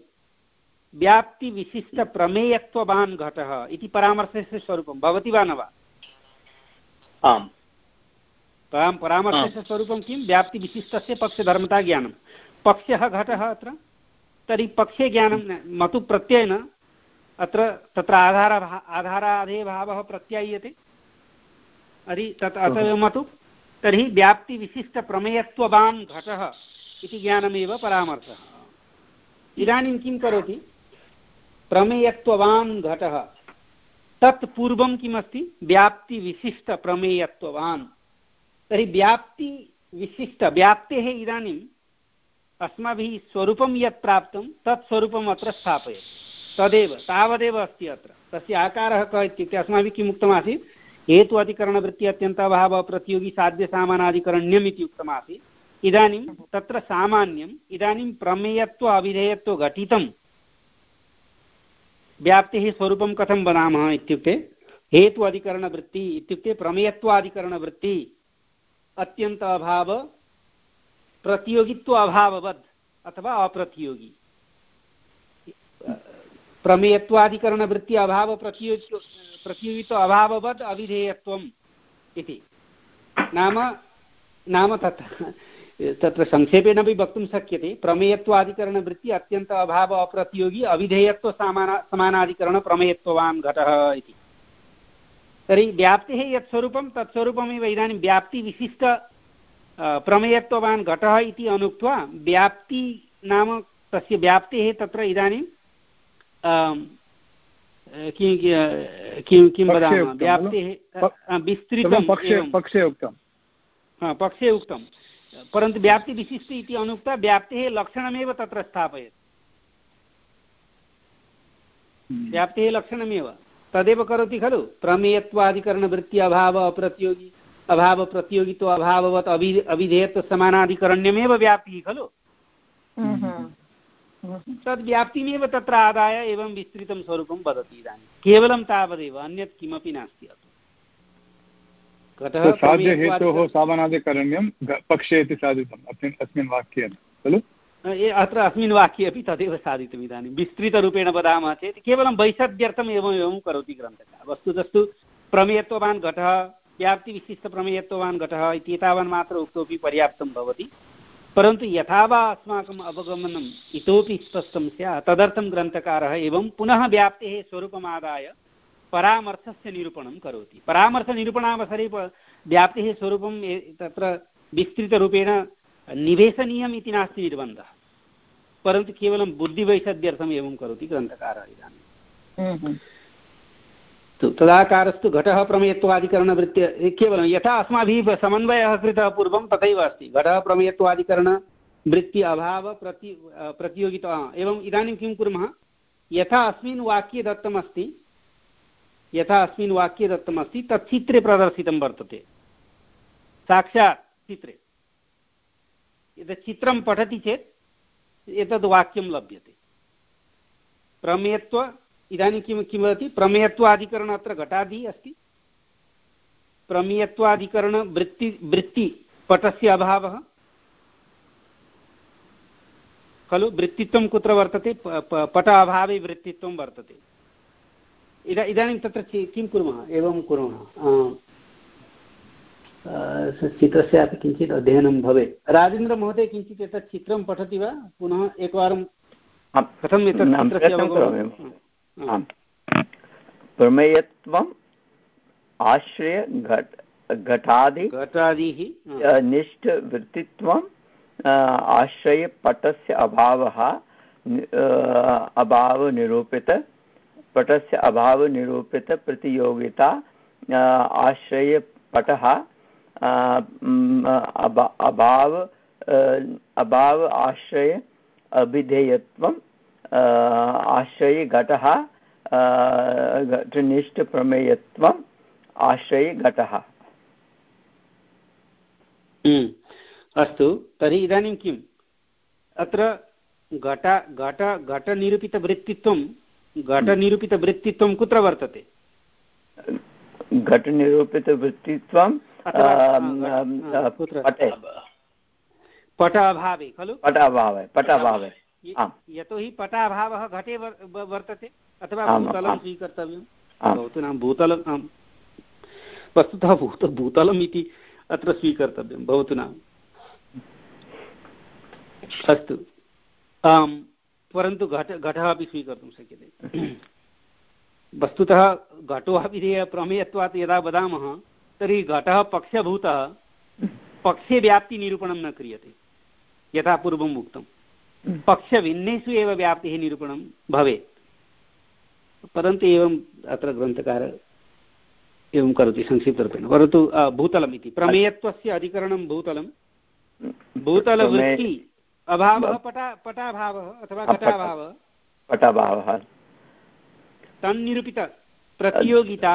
S1: व्याप्तिविशिष्टप्रमेयत्ववान् घटः इति परामर्शस्य स्वरूपं भवति वा न वा
S6: आम्
S1: परामर्शस्य स्वरूपं किं व्याप्तिविशिष्टस्य पक्षधर्मता ज्ञानं पक्षः घटः अत्र तर्हि पक्षे ज्ञानं मतु प्रत्ययेन अत्र तत्र आधार आधाराधेयभावः प्रत्याय्यते अरि तत् अतः मतु तर्हि व्याप्तिविशिष्टप्रमेयत्ववान् घटः इति ज्ञानमेव परामर्शः इदानीं किं करोति प्रमेयत्ववान् घटः तत् पूर्वं किमस्ति व्याप्तिविशिष्टप्रमेयत्ववान् तर्हि व्याप्तिविशिष्ट व्याप्तेः इदानीम् अस्माभिः स्वरूपं यत् प्राप्तं तत् स्वरूपम् अत्र स्थापयति तदेव तावदेव अस्ति अत्र तस्य आकारः कः इत्युक्ते अस्माभिः किम् उक्तमासीत् हेतु अधिकरणवृत्ति अत्यन्ताभाव प्रतियोगी साध्यसामानाधिकरण्यम् इति उक्तमासीत् इदानीं तत्र सामान्यम् इदानीं प्रमेयत्व अविधेयत्व घटितं व्याप्तेः स्वरूपं कथं वदामः इत्युक्ते हेतु अधिकरणवृत्ति इत्युक्ते प्रमेयत्वाधिकरणवृत्ति अत्यन्त अभाव प्रतियोगित्व अभाववद् अथवा अप्रतियोगी प्रमेयत्वाधिकरणवृत्ति अभाव प्रतियोगि प्रतियोगित्व अभाववद् अविधेयत्वम् इति नाम नाम तत्र तत्र संक्षेपेण अपि वक्तुं शक्यते प्रमेयत्वाधिकरणवृत्ति अत्यन्त अभाव अप्रतियोगी अविधेयत्व समाना समानाधिकरणप्रमेयत्ववान् घटः इति तर्हि व्याप्तेः यत् स्वरूपं तत् स्वरूपमेव इदानीं व्याप्तिविशिष्ट प्रमेयत्ववान् घटः इति अनुक्त्वा व्याप्ति नाम तस्य व्याप्तेः तत्र इदानीं किं किं किं वदामः व्याप्तेः विस्तृतं
S9: पक्षे उक्तं
S1: पक्षे उक्तं परन्तु व्याप्तिविशिष्ट इति अनुक्त्वा व्याप्तेः लक्षणमेव तत्र स्थापयति व्याप्तेः लक्षणमेव तदेव करोति खलु प्रमेयत्वाधिकरणवृत्ति अभाव अप्रतियोगी अभाव प्रतियोगित्व अभाववत् अभि अविधेयत्व समानाधिकरण्यमेव व्याप्तिः खलु तद् व्याप्तिमेव तत्र आदाय एवं विस्तृतं स्वरूपं वदति इदानीं केवलं तावदेव अन्यत् किमपि नास्ति
S9: अत्र साध्यहेतोः समानाधिकरण्यं पक्षे इति साधितम् अस्मिन् अस्मिन् वाक्येन खलु
S1: अत्र अस्मिन् वाक्ये अपि तदेव साधितम्। इदानीं विस्तृतरूपेण वदामः चेत् केवलं वैशद्यर्थम् एवम् एवं करोति ग्रन्थकारः। वस्तुतस्तु प्रमेयत्ववान् घटः, व्याप्तिविशिष्टप्रमेयत्ववान् घटः इति एतावन्मात्र उक्तोपि पर्याप्तं भवति। परन्तु यथा वा अस्माकम् अवगमनम् इतोपि स्पष्टं स्यात् तदर्थं ग्रन्थकारः एवं पुनः व्याप्तेः स्वरूपमादाय परामर्थस्य निरूपणं करोति। परामर्थनिरूपणावसरे व्याप्तेः स्वरूपं तत्र विस्तृतरूपेण निवेशनीयम् इति नास्ति निर्बन्धः, परन्तु केवलं बुद्धिवैषद्यर्थम् एवं करोति ग्रन्थकारः। इदानीं तदाकारस्तु घटः प्रमेयत्वादिकरणवृत्ति केवलं यथा अस्माभिः समन्वयः कृतः पूर्वं तथैव अस्ति। घटः प्रमेयत्वादिकरणवृत्ति अभाव प्रति प्रतियोगिता एवं। इदानीं किं कुर्मः, यथा अस्मिन् वाक्ये दत्तमस्ति यथा अस्मिन् वाक्ये दत्तमस्ति तत् चित्रे प्रदर्शितं वर्तते, साक्षात् चित्रे। एतत् चित्रं पठति चेत् एतद् वाक्यं लभ्यते। प्रमेयत्व इदानीं किं किं वदति, प्रमेयत्वाधिकरण अत्र घटादि अस्ति। प्रमेयत्वाधिकरण वृत्ति वृत्ति पटस्य अभावः खलु। वृत्तित्वं कुत्र वर्तते, पट अभावे वृत्तित्वं वर्तते। इदा इदानीं तत्र किं कुर्मः, एवं कुर्मः, चित्रस्यापि किञ्चित् अध्ययनं भवेत्। राजेन्द्रमहोदय किञ्चित् एतत् चित्रं पठति वा पुनः एकवारं, कथम् एतत् चित्रस्य अवगमनं?
S4: प्रमेयत्वम् आश्रय घट घटादि घटादिः निष्ठवृत्तित्वम् आश्रय पटस्य अभावः अभावनिरूपित पटस्य अभावनिरूपित प्रतियोगिता आश्रय पटः अभाव अभाव आश्रय अभिधेयत्वम् आश्रय घटः घटनिष्ठ प्रमेयत्वम् आश्रय घटः।
S1: अस्तु, तर्हि इदानीं किम् अत्र घट घट घटनिरूपितवृत्तित्वं घटनिरूपितवृत्तित्वं कुत्र वर्तते?
S4: घटनिरूपितवृत्तित्वं
S1: पट अभावे खलु।
S4: पट अभावे पट अभावे
S1: यतोहि पटाभावः घटे वर्तते अथवा भूतलं स्वीकर्तव्यं। भवतु नाम भूतलं, वस्तुतः भूत भूतलम् इति अत्र स्वीकर्तव्यं। भवतु नाम अस्तु, आम्, परन्तु घट घटः अपि स्वीकर्तुं शक्यते। वस्तुतः घटोऽभिधेय प्रमेयत्वात् यदा वदामः तर्हि घटः पक्षभूतः, पक्षे व्याप्तिनिरूपणं न क्रियते यथा पूर्वम् उक्तं। पक्षभिन्नेषु एव व्याप्तिः निरूपणं भवेत्, परन्तु एवं अत्र ग्रन्थकारः एवं करोति संक्षिप्तरूपेण। परन्तु भूतलम् इति प्रमेयत्वस्य अधिकरणं भूतलं, भूतलवृत्ति अभावः पटा पटाभावः अथवा घटाभावः
S4: पटाभावः
S1: तन्निरूपित प्रतियोगिता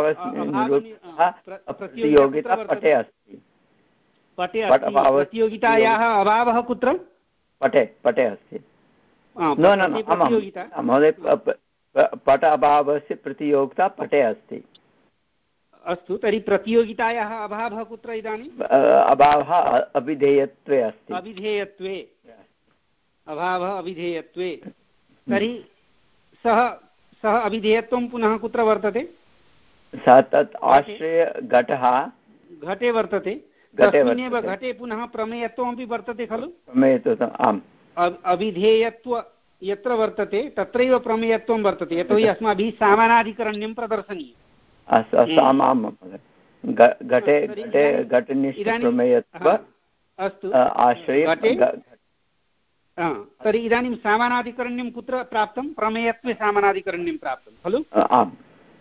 S4: प्रतियोगिता पटे अस्ति।
S1: पटे अस्ति। प्रतियोगितायाः अभावः कुत्र?
S4: पटे पटे अस्ति। न न महोदय, पट अभावस्य प्रतियोगिता पटे अस्ति।
S1: अस्तु, तर्हि प्रतियोगितायाः अभावः कुत्र इदानीम्?
S4: अभावः अभिधेयत्वे अस्ति।
S1: अभिधेयत्वे अभावः अभिधेयत्वे। तर्हि सः सः अभिधेयत्वं पुनः कुत्र वर्तते?
S4: सः तत् आश्रय घटः
S1: घटे वर्तते। तस्मिन्नेव घटे पुनः प्रमेयत्वमपि वर्तते खलु।
S4: प्रमेयत्वम्, आम्।
S1: अभिधेयत्व यत्र वर्तते तत्रैव प्रमेयत्वं वर्तते, यतोहि अस्माभिः सामानाधिकरण्यं प्रदर्शनीयम्।
S4: अस्तु, आम्, घटे घटे घटनिष्ठ प्रमेयत्व
S1: अस्तु
S4: आश्रय।
S1: तर्हि इदानीं सामानाधिकरण्यं कुत्र प्राप्तं? प्रमेयत्वे सामानाधिकरण्यं प्राप्तं खलु।
S4: आम्,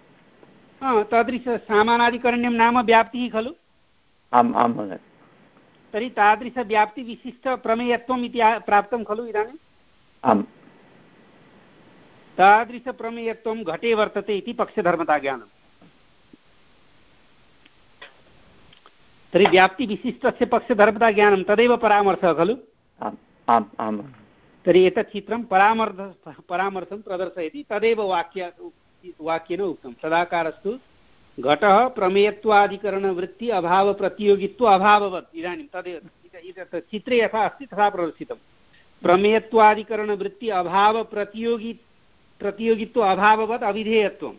S1: तादृशसामानाधिकरण्यं नाम व्याप्तिः खलु।
S4: आम् आम् महोदय।
S1: तर्हि तादृशव्याप्तिविशिष्टप्रमेयत्वम् इति प्राप्तं खलु इदानीम्।
S4: आम्,
S1: तादृशप्रमेयत्वं घटे वर्तते इति पक्षधर्मताज्ञानम्। तर्हि व्याप्तिविशिष्टस्य पक्षधर्मताज्ञानं तदेव परामर्थः खलु।
S4: आम् आम् आम्।
S1: तर्हि एतत् चित्रं परामर्थ परामर्थं प्रदर्शयति, तदेव वाक्य वाक्येन उक्तं। तदाकारस्तु घटः प्रमेयत्वाधिकरणवृत्ति अभावप्रतियोगित्व अभाववत्। इदानीं तदेव चित्रे यथा अस्ति तथा प्रदर्शितं। प्रमेयत्वादिकरणवृत्ति अभाव प्रतियोगी प्रतियोगित्व अभाववत् अविधेयत्वं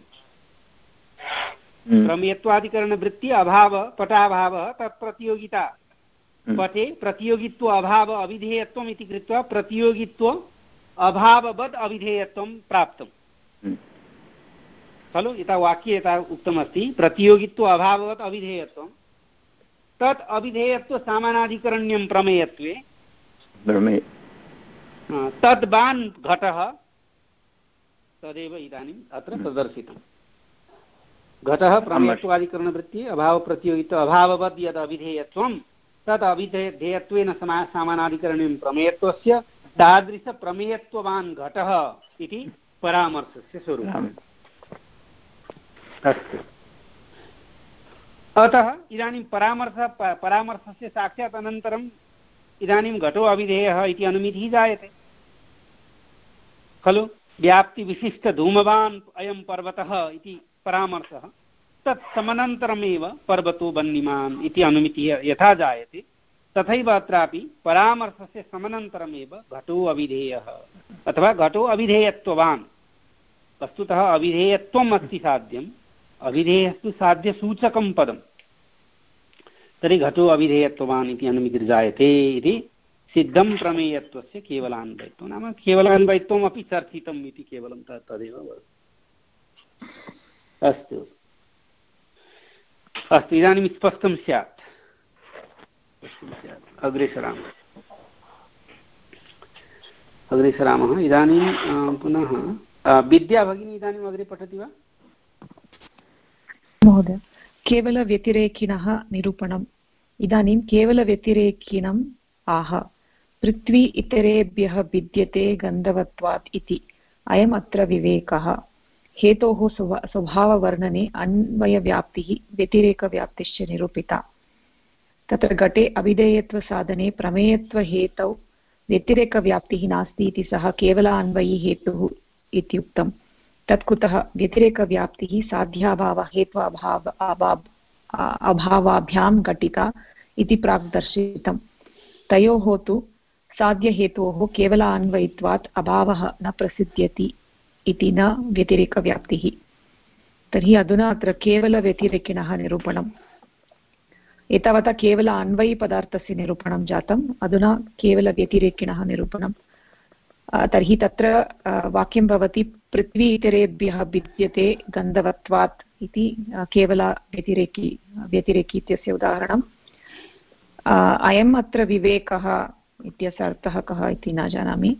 S1: प्रमेयत्वादिकरणवृत्ति अभाव पटाभावः तत् प्रतियोगिता पटे प्रतियोगित्व अभाव अविधेयत्वम् इति कृत्वा प्रतियोगित्व अभाववत् अविधेयत्वं प्राप्तं खलु। यथा वाक्ये यथा उक्तमस्ति प्रतियोगित्व अभाववत् अविधेयत्वं तत् अविधेयत्व सामानाधिकरण्यं प्रमेयत्वे तद्वान् घटः तदेव इदानीम् अत्र प्रदर्शितम्। घटः प्रमेयत्वादिकरणवृत्ति अभावप्रतियोगित्व अभाववद् यद् अविधेयत्वं तद् अविधेयत्वेन समानाधिकरण्यं प्रमेयत्वस्य तादृशप्रमेयत्ववान् घटः इति परामर्शस्य स्वरूपम्। अस्तु, अतः इदानीं परामर्श परामर्शस्य साक्षात् अनन्तरम् इदानीं घटो अविधेयः इति अनुमितिः जायते खलु। व्याप्तिविशिष्टधूमवान् अयं पर्वतः इति परामर्शः तत् समनन्तरमेव पर्वतो वह्निमान् इति अनुमितिः यथा जायते तथैव अत्रापि परामर्शस्य समनन्तरमेव घटो अविधेयः अथवा घटो अविधेयत्ववान्। वस्तुतः अविधेयत्वम् अस्ति साध्यम्, अविधेयस्तु साध्यसूचकं पदं, तर्हि घटो अविधेयत्ववान् इति अनुमितिर्जायते इति सिद्धं प्रमेयत्वस्य केवलान्वयत्वं। नाम केवलान्वयत्वमपि चर्चितम् इति केवलं तदेव भवति। अस्तु अस्तु, इदानीं स्पष्टं स्यात्। अग्रे सरामः अग्रे सरामः इदानीं पुनः विद्या भगिनी इदानीम् अग्रे पठति वा?
S2: महोदय, केवलव्यतिरेकिणः निरूपणम्। इदानीं केवलव्यतिरेकिणम् आह पृथ्वी इतरेभ्यः विद्यते गन्धवत्वात् इति अयम् अत्र विवेकः। हेतोः स्वभाववर्णने अन्वयव्याप्तिः व्यतिरेकव्याप्तिश्च निरूपिता। तत्र घटे अविधेयत्वसाधने प्रमेयत्वहेतौ व्यतिरेकव्याप्तिः नास्ति इति सः केवलान्वयी हेतुः इत्युक्तम्। तत्कुतः व्यतिरेकव्याप्तिः साध्याभावः हेत्वाभाव अभावाभ्यां घटिता इति प्राक् दर्शितम्। तयोः तु साध्यहेतोः केवलान्वयित्वात् अभावः न प्रसिद्ध्यति इति न व्यतिरेकव्याप्तिः। तर्हि अधुना अत्र केवलव्यतिरेकिणः निरूपणम्। एतावता केवल अन्वयीपदार्थस्य निरूपणं जातम्, अधुना केवलव्यतिरेकिणः निरूपणम्। तर्हि तत्र वाक्यं भवति पृथ्वी इतरेभ्यः विद्यते गन्धवत्वात् इति केवलव्यतिरेकी व्यतिरेकी इत्यस्य उदाहरणम्। अयम् अत्र विवेकः इत्यस्य अर्थः कः इति न जानामि।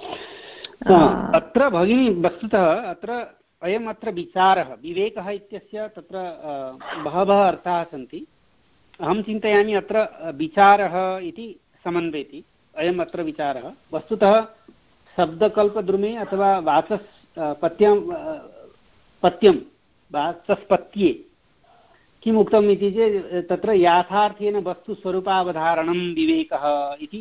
S1: अत्र भगिनी वस्तुतः अत्र अयम् अत्र विचारः विवेकः इत्यस्य तत्र बहवः अर्थाः सन्ति। अहं चिन्तयामि अत्र विचारः इति समन्वयति। अयम् अत्र विचारः वस्तुतः शब्दकल्पद्रुमे अथवा वाचस् पत्यं पत्यं वाचस्पत्ये किम् उक्तम् इति चेत् तत्र याथार्थेन वस्तुस्वरूपावधारणं विवेकः इति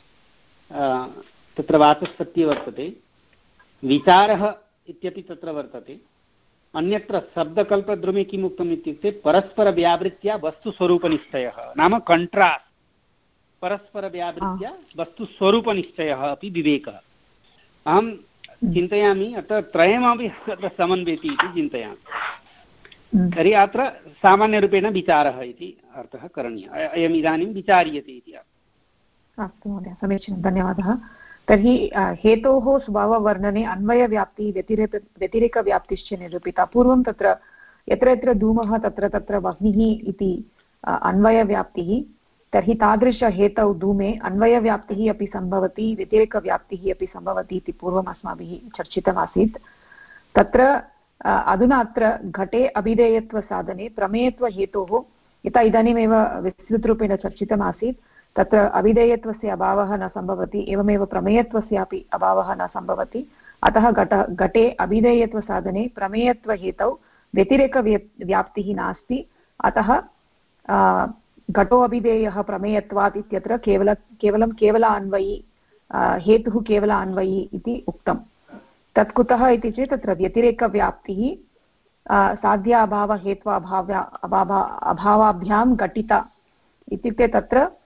S1: तत्र वाचस्पत्ये वर्तते। विचारः इत्यपि तत्र वर्तते। अन्यत्र शब्दकल्पद्रुमे किम् उक्तम् इत्युक्ते परस्परव्यावृत्या वस्तुस्वरूपनिश्चयः नाम कण्ट्रास्ट्, परस्परव्यावृत्या वस्तुस्वरूपनिश्चयः अपि विवेकः। अहं चिन्तयामि अत्र त्रयमपि अत्र समन्वयति इति चिन्तयामि। तर्हि अत्र सामान्यरूपेण विचारः इति अर्थः करणीयः। अयम् इदानीं विचार्यते इति अर्थः।
S2: अस्तु महोदय, समीचीनं, धन्यवादः। तर्हि हेतोः स्वभाववर्णने अन्वयव्याप्तिः व्यतिरेक व्यतिरेकव्याप्तिश्च निरूपिता। पूर्वं तत्र यत्र यत्र धूमः तत्र तत्र वह्निः इति अन्वयव्याप्तिः, तर्हि तादृशहेतौ धूमे अन्वयव्याप्तिः अपि सम्भवति व्यतिरेकव्याप्तिः अपि सम्भवति इति पूर्वम् अस्माभिः चर्चितमासीत्। तत्र अधुना अत्र घटे अभिधेयत्वसाधने प्रमेयत्वहेतोः यथा इदानीमेव विस्तृतरूपेण चर्चितमासीत्, तत्र अभिधेयत्वस्य अभावः न सम्भवति, एवमेव प्रमेयत्वस्यापि अभावः न सम्भवति। अतः घट घटे अभिधेयत्वसाधने प्रमेयत्वहेतौ व्यतिरेकव्याप्तिः नास्ति। अतः घटो अभिधेयः प्रमेयत्वात् इत्यत्र केवल केवलं केवलान्वयी हेतुः केवलान्वयी इति उक्तम्। तत्कुतः इति चेत् तत्र व्यतिरेकव्याप्तिः साध्य अभावहेत्वाभाव्या अभाव अभावाभ्यां घटिता इत्युक्ते तत्र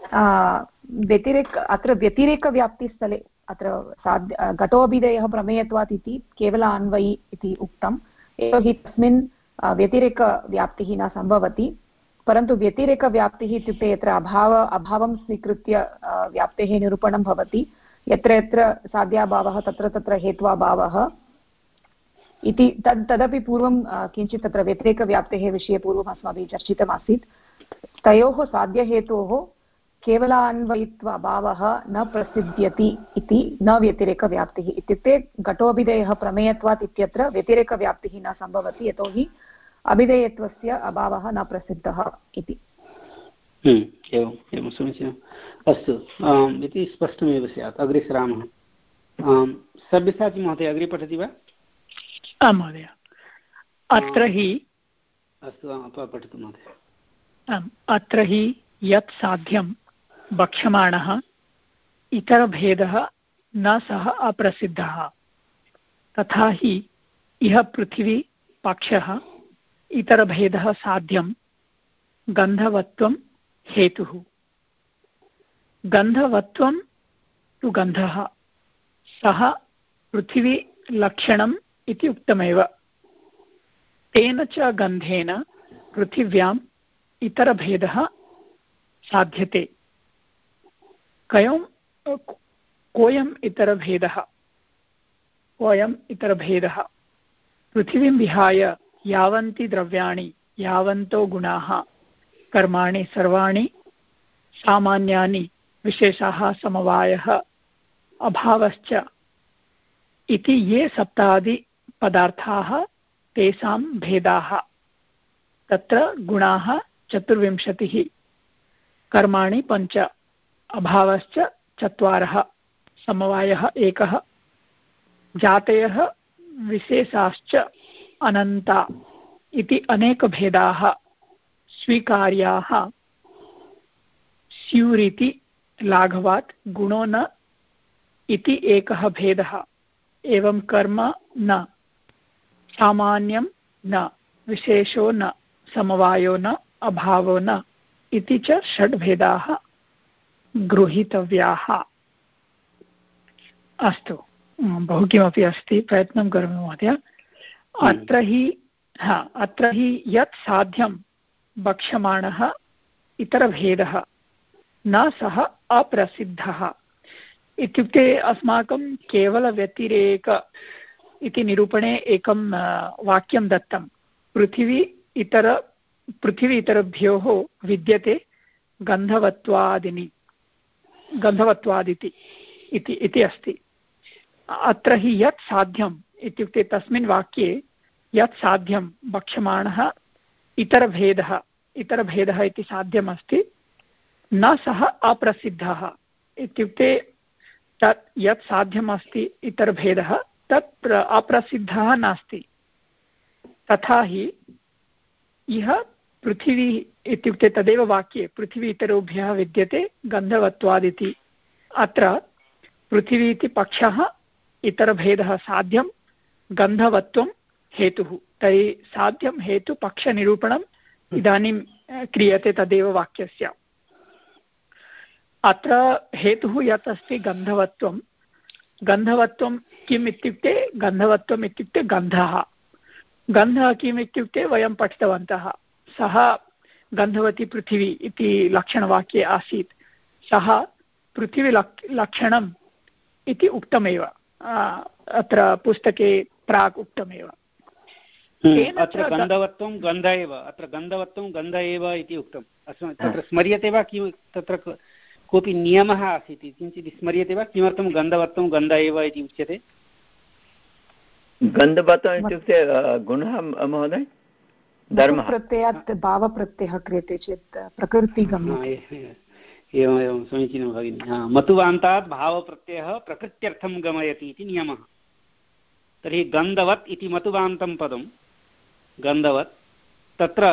S2: व्यतिरेक अत्र व्यतिरेकव्याप्तिस्थले अत्र साध्य घटोऽभिधेयः प्रमेयत्वात् इति केवल अन्वयी इति उक्तम्। यतोहि तस्मिन् व्यतिरेकव्याप्तिः न सम्भवति, परन्तु व्यतिरेकव्याप्तिः इत्युक्ते यत्र अभाव अभावं स्वीकृत्य व्याप्तेः निरूपणं भवति, यत्र यत्र साध्याभावः तत्र तत्र हेत्वाभावः इति तद् तदपि पूर्वं किञ्चित् तत्र व्यतिरेकव्याप्तेः विषये पूर्वम् अस्माभिः चर्चितमासीत्। तयोः साध्यहेतोः केवलान्वयित्वाभावः न प्रसिद्ध्यति इति न व्यतिरेकव्याप्तिः। इत्युक्ते घटोऽभिधेयः प्रमेयत्वात् इत्यत्र व्यतिरेकव्याप्तिः न सम्भवति, यतोहि अभिधेयत्वस्य अभावः न प्रसिद्धः इति।
S1: एवम् एवं समीचीनम्। अस्तु, इति स्पष्टमेव स्यात्। अग्रे सरामः। सब्यसाची महोदय अग्रे पठति वा?
S3: आं महोदय। अत्र हि
S1: अस्तु, पठतु महोदय।
S3: आम्, अत्र हि यत् साध्यं वक्ष्यमाणः इतरभेदः न सः अप्रसिद्धः, तथा हि इह पृथिवी पक्षः इतरभेदः साध्यं गन्धवत्वं हेतुः। गन्धवत्वं तु गन्धः, सः पृथिवी लक्षणम् इति उक्तमेव। तेन च गन्धेन पृथिव्याम् इतरभेदः साध्यते। कयों कोऽयम् इतरभेदः? कोऽयम् इतरभेदः? पृथिवीं विहाय यावन्ति द्रव्याणि, यावन्तो गुणाः, कर्माणि सर्वाणि, सामान्यानि, विशेषाः, समवायः, अभावश्च इति ये सप्तादि पदार्थाः तेषां भेदाः। तत्र गुणाः चतुर्विंशतिः, कर्माणि पञ्च, अभावश्च चत्वारः, समवायः एकः, जातयः विशेषाश्च अनन्ता इति अनेकभेदाः स्वीकार्याः स्युरिति लाघवात् गुणो न इति एकः भेदः। एवं कर्म न, सामान्यं न, विशेषो न, समवायो न, अभावो न इति च षड्भेदाः गृहीतव्याः। अस्तु, बहु किमपि अस्ति, प्रयत्नं करोमि महोदय। अत्र हि हा अत्र हि यत् साध्यं वक्ष्यमाणः इतरभेदः न सः अप्रसिद्धः। इत्युक्ते अस्माकं केवलव्यतिरेक इति निरूपणे एकं वाक्यं दत्तं। पृथिवी इतर पृथिवी इतरभ्योः विद्यते गन्धवत्वादिनि, गन्धवत्वादिति इति इति अस्ति। अत्र हि यत् साध्यम् इत्युक्ते तस्मिन् वाक्ये यत् साध्यं वक्ष्यमाणः इतरभेदः, इतरभेदः इति साध्यमस्ति, न सः अप्रसिद्धः। इत्युक्ते तत् यत् साध्यमस्ति इतरभेदः तत् अप्रसिद्धः नास्ति। तथा हि इह पृथिवी इत्युक्ते तदेव वाक्ये पृथिवी इतरेभ्यः विद्यते गन्धवत्वादिति। अत्र पृथिवी इति पक्षः इतरभेदः साध्यं गन्धवत्वं हेतुः। तर्हि साध्यं हेतु पक्षनिरूपणम् इदानीं क्रियते तदेव वाक्यस्य। अत्र हेतुः यत् अस्ति गन्धवत्वं, गन्धवत्वं किम् इत्युक्ते गन्धवत्वम् इत्युक्ते गन्धः। गन्धः किम् इत्युक्ते वयं पठितवन्तः, सः गन्धवती पृथिवी इति लक्षणवाक्ये आसीत्। सः पृथिवी लक् लक्षणम् इति उक्तमेव, अत्र पुस्तके प्राक् उक्तमेव।
S1: अत्र गन्धवत्वं गन्ध एव, अत्र गन्धवत्वं गन्ध एव इति उक्तम्। तत्र स्मर्यते वा किं, तत्र कोऽपि नियमः आसीत् किञ्चित् स्मर्यते वा, किमर्थं गन्धवत्वं गन्ध एव इति उच्यते?
S4: गन्धवत्वम् इत्युक्ते गुणः महोदय, धर्मः।
S2: प्रत्ययात् भावप्रत्ययः क्रियते चेत् प्रकृतिगम्यते।
S1: एवम् एवं समीचीनं भगिनि। मतुवान्तात् भावप्रत्ययः प्रकृत्यर्थं गमयति इति नियमः। तर्हि गन्धवत् इति मतुवान्तं पदं गन्धवत्, तत्र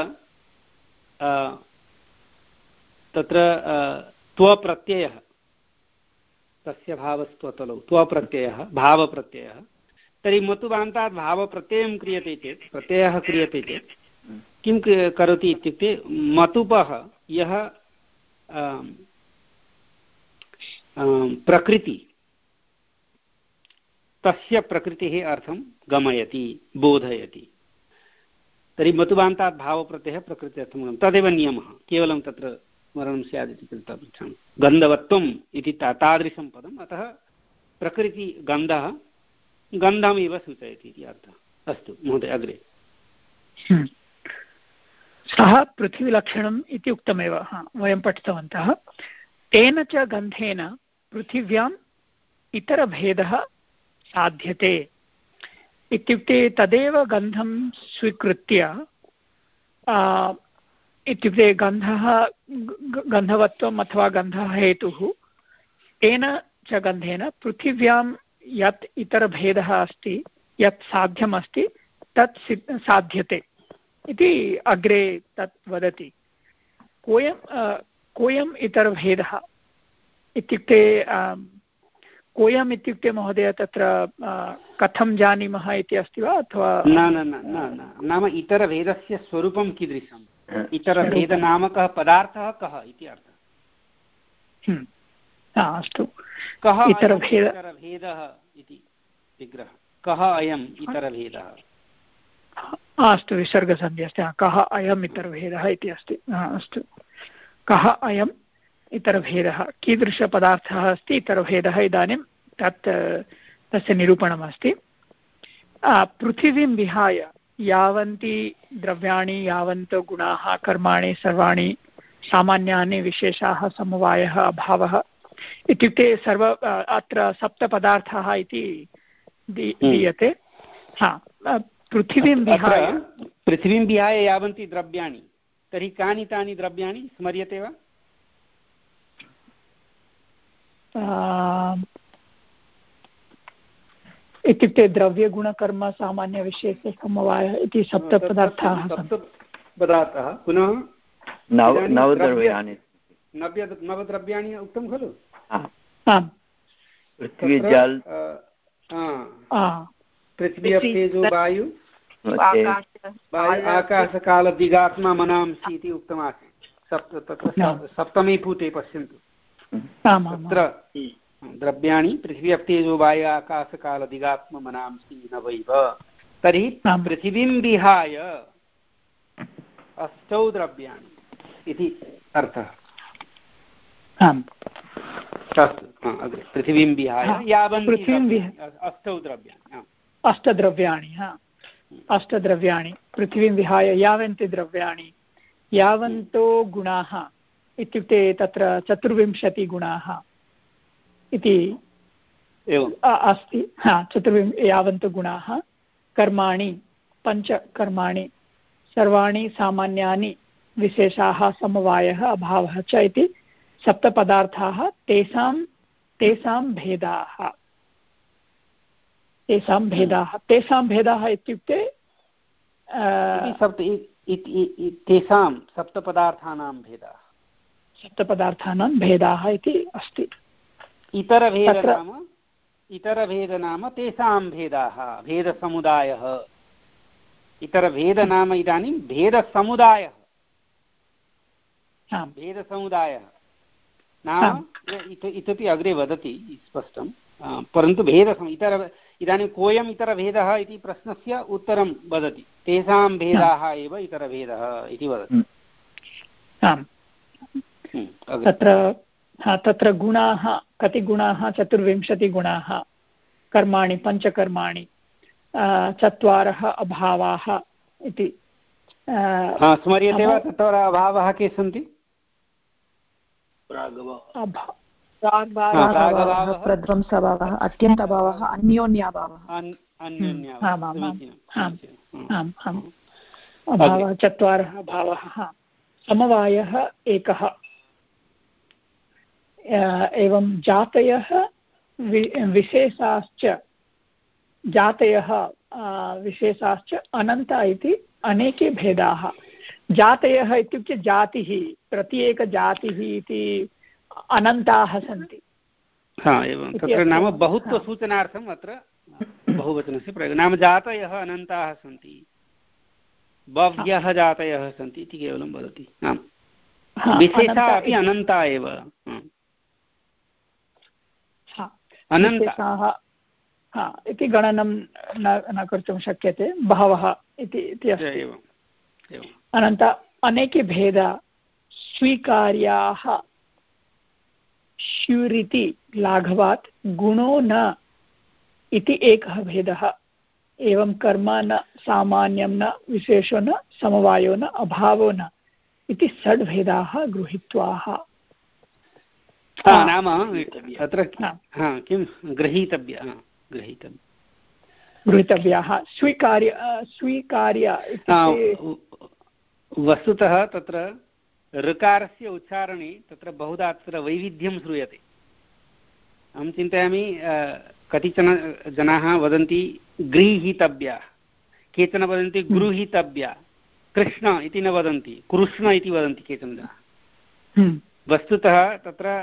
S1: तत्र त्वप्रत्ययः, तस्य भावस्त्वतलौ त्वप्रत्ययः भावप्रत्ययः। तर्हि मतुवान्तात् भावप्रत्ययं क्रियते चेत्, प्रत्ययः क्रियते चेत् किं करोति इत्युक्ते मतुपः यः प्रकृति तस्य प्रकृतेः अर्थं गमयति बोधयति तर्हि मतुबान्तात् भावप्रत्ययः प्रकृत्यर्थं तदेव नियमः केवलं तत्र स्मरणं स्यात् इति कृत्वा पृच्छामि गन्धवत्वम् इति तादृशं पदम् अतः प्रकृतिगन्धः गन्धमेव सूचयति इति अर्थः अस्तु महोदय अग्रे
S3: सः पृथ्वीलक्षणम् इति उक्तमेव वयं पठितवन्तः तेन च गन्धेन पृथिव्याम् इतरभेदः साध्यते इत्युक्ते तदेव गन्धं स्वीकृत्य इत्युक्ते गन्धः गन्धवत्वम् अथवा गन्धः हेतुः तेन च गन्धेन पृथिव्यां यत् इतरभेदः अस्ति यत् साध्यमस्ति तत् साध्यते इति अग्रे तत् वदति कोऽयं कोऽयम् इतरभेदः इत्युक्ते कोऽयम् इत्युक्ते महोदय तत्र कथं जानीमः इति अस्ति वा अथवा
S1: न न न न नाम इतरभेदस्य स्वरूपं कीदृशम् इतरभेदनामकः पदार्थः कः इति अर्थः
S3: अस्तु
S1: कः
S3: इतरभेद
S1: इतरभेदः इति विग्रहः कः अयम् इतरभेदः
S3: अस्तु विसर्गसन्धिः अस्ति कः अयम् इतरभेदः इति अस्ति अस्तु कः अयम् इतरभेदः कीदृशपदार्थः अस्ति इतरभेदः इदानीं तत् तस्य निरूपणमस्ति पृथिवीं विहाय यावन्ति द्रव्याणि यावन्त गुणाः कर्माणि सर्वाणि सामान्यानि विशेषाः समवायः अभावः इत्युक्ते सर्व अत्र सप्तपदार्थाः इति दीयते हा पृथिवीं विहाय
S1: पृथिवीं विहाय यावन्ति द्रव्याणि तर्हि कानि तानि द्रव्याणि स्मर्यते वा
S3: इत्युक्ते द्रव्यगुणकर्म सामान्यविशेषसमवायः इति सप्तपदार्थाः
S1: पदार्थाः पुनः
S4: नवद्रव्याणि
S1: नवद्रव्याणि उक्तं खलु
S4: पृथ्वी जल
S1: पृथ्वी तेजो वायु आकाशकालदिगात्मा मनांसि इति उक्तमासीत् सप्त तत्र सप्तमे पूते पश्यन्तु तत्र द्रव्याणि पृथ्वी तेजो वायु आकाशकालदिगात्मा मनांसि नवैव तर्हि पृथिवीं विहाय अष्टौ द्रव्याणि इति अर्थः अस्तु अग्रे पृथिवीं विहाय यावन्ति अष्टौ द्रव्याणि
S3: अष्टद्रव्याणि हा अष्टद्रव्याणि पृथिवीं विहाय यावन्ति द्रव्याणि यावन्तो गुणाः इत्युक्ते तत्र चतुर्विंशतिगुणाः इति अस्ति हा चतुर्विं यावन्तो गुणाः कर्माणि पञ्चकर्माणि सर्वाणि सामान्यानि विशेषाः समवायः अभावः च इति सप्तपदार्थाः तेषां तेषां भेदाः तेषां भेदाः तेषां भेदाः इत्युक्ते
S1: तेषां सप्तपदार्थानां भेदाः
S3: सप्तपदार्थानां भेदाः इति अस्ति
S1: इतरभेद नाम इतरभेद नाम तेषां भेदाः भेदसमुदायः इतरभेद नाम इदानीं भेदसमुदायः भेदसमुदायः नाम इतोपि अग्रे वदति स्पष्टं परन्तु भेदसम इतर इदानीं कोऽयम् इतरभेदः इति प्रश्नस्य उत्तरं वदति तेषां भेदाः एव इतरभेदः इति वदति
S3: तत्र तत्र गुणाः कति गुणाः चतुर्विंशतिगुणाः कर्माणि पञ्चकर्माणि चत्वारः अभावाः इति
S1: स्मर्यते वा चत्वारः अभावाः के सन्ति
S2: प्रध्वंसभावः अत्यन्ताभावः अन्योन्याभावः
S3: अभावः चत्वारः अभावः समवायः एकः एवं जातयः विशेषाश्च जातयः विशेषाश्च अनन्त इति अनेके भेदाः जातयः इत्युक्ते जातिः प्रत्येकजातिः इति अनन्ताः सन्ति
S1: हा एवं तत्र नाम बहुत्वसूचनार्थम् अत्र बहुवचनस्य प्रयोगः नाम जातयः अनन्ताः सन्ति बह्व्यः जातयः सन्ति इति केवलं वदति आम् विशेषाः अपि अनन्ता एव
S3: विशेषाः हा इति गणनं न न कर्तुं शक्यते, बहवः इति इति अस्ति। अनन्त अनेके भेदाः स्वीकार्याः श्यूरिति लाघवात् गुणो न इति एकः भेदः। एवं कर्म न सामान्यं न विशेषो न समवायो न अभावो न इति षड् भेदाः गृहीत्वाः।
S1: नाम अत्र किं गृहीतव्य
S3: गृहीतव्याः स्वीकार्य स्वीकार्य
S1: वस्तुतः तत्र ऋकारस्य उच्चारणे तत्र बहुधा तत्र वैविध्यं श्रूयते। अहं चिन्तयामि कतिचन जनाः वदन्ति गृहीतव्या, केचन वदन्ति गृहीतव्या, कृष्ण इति न वदन्ति, कृष्ण इति वदन्ति केचन जनाः। वस्तुतः तत्र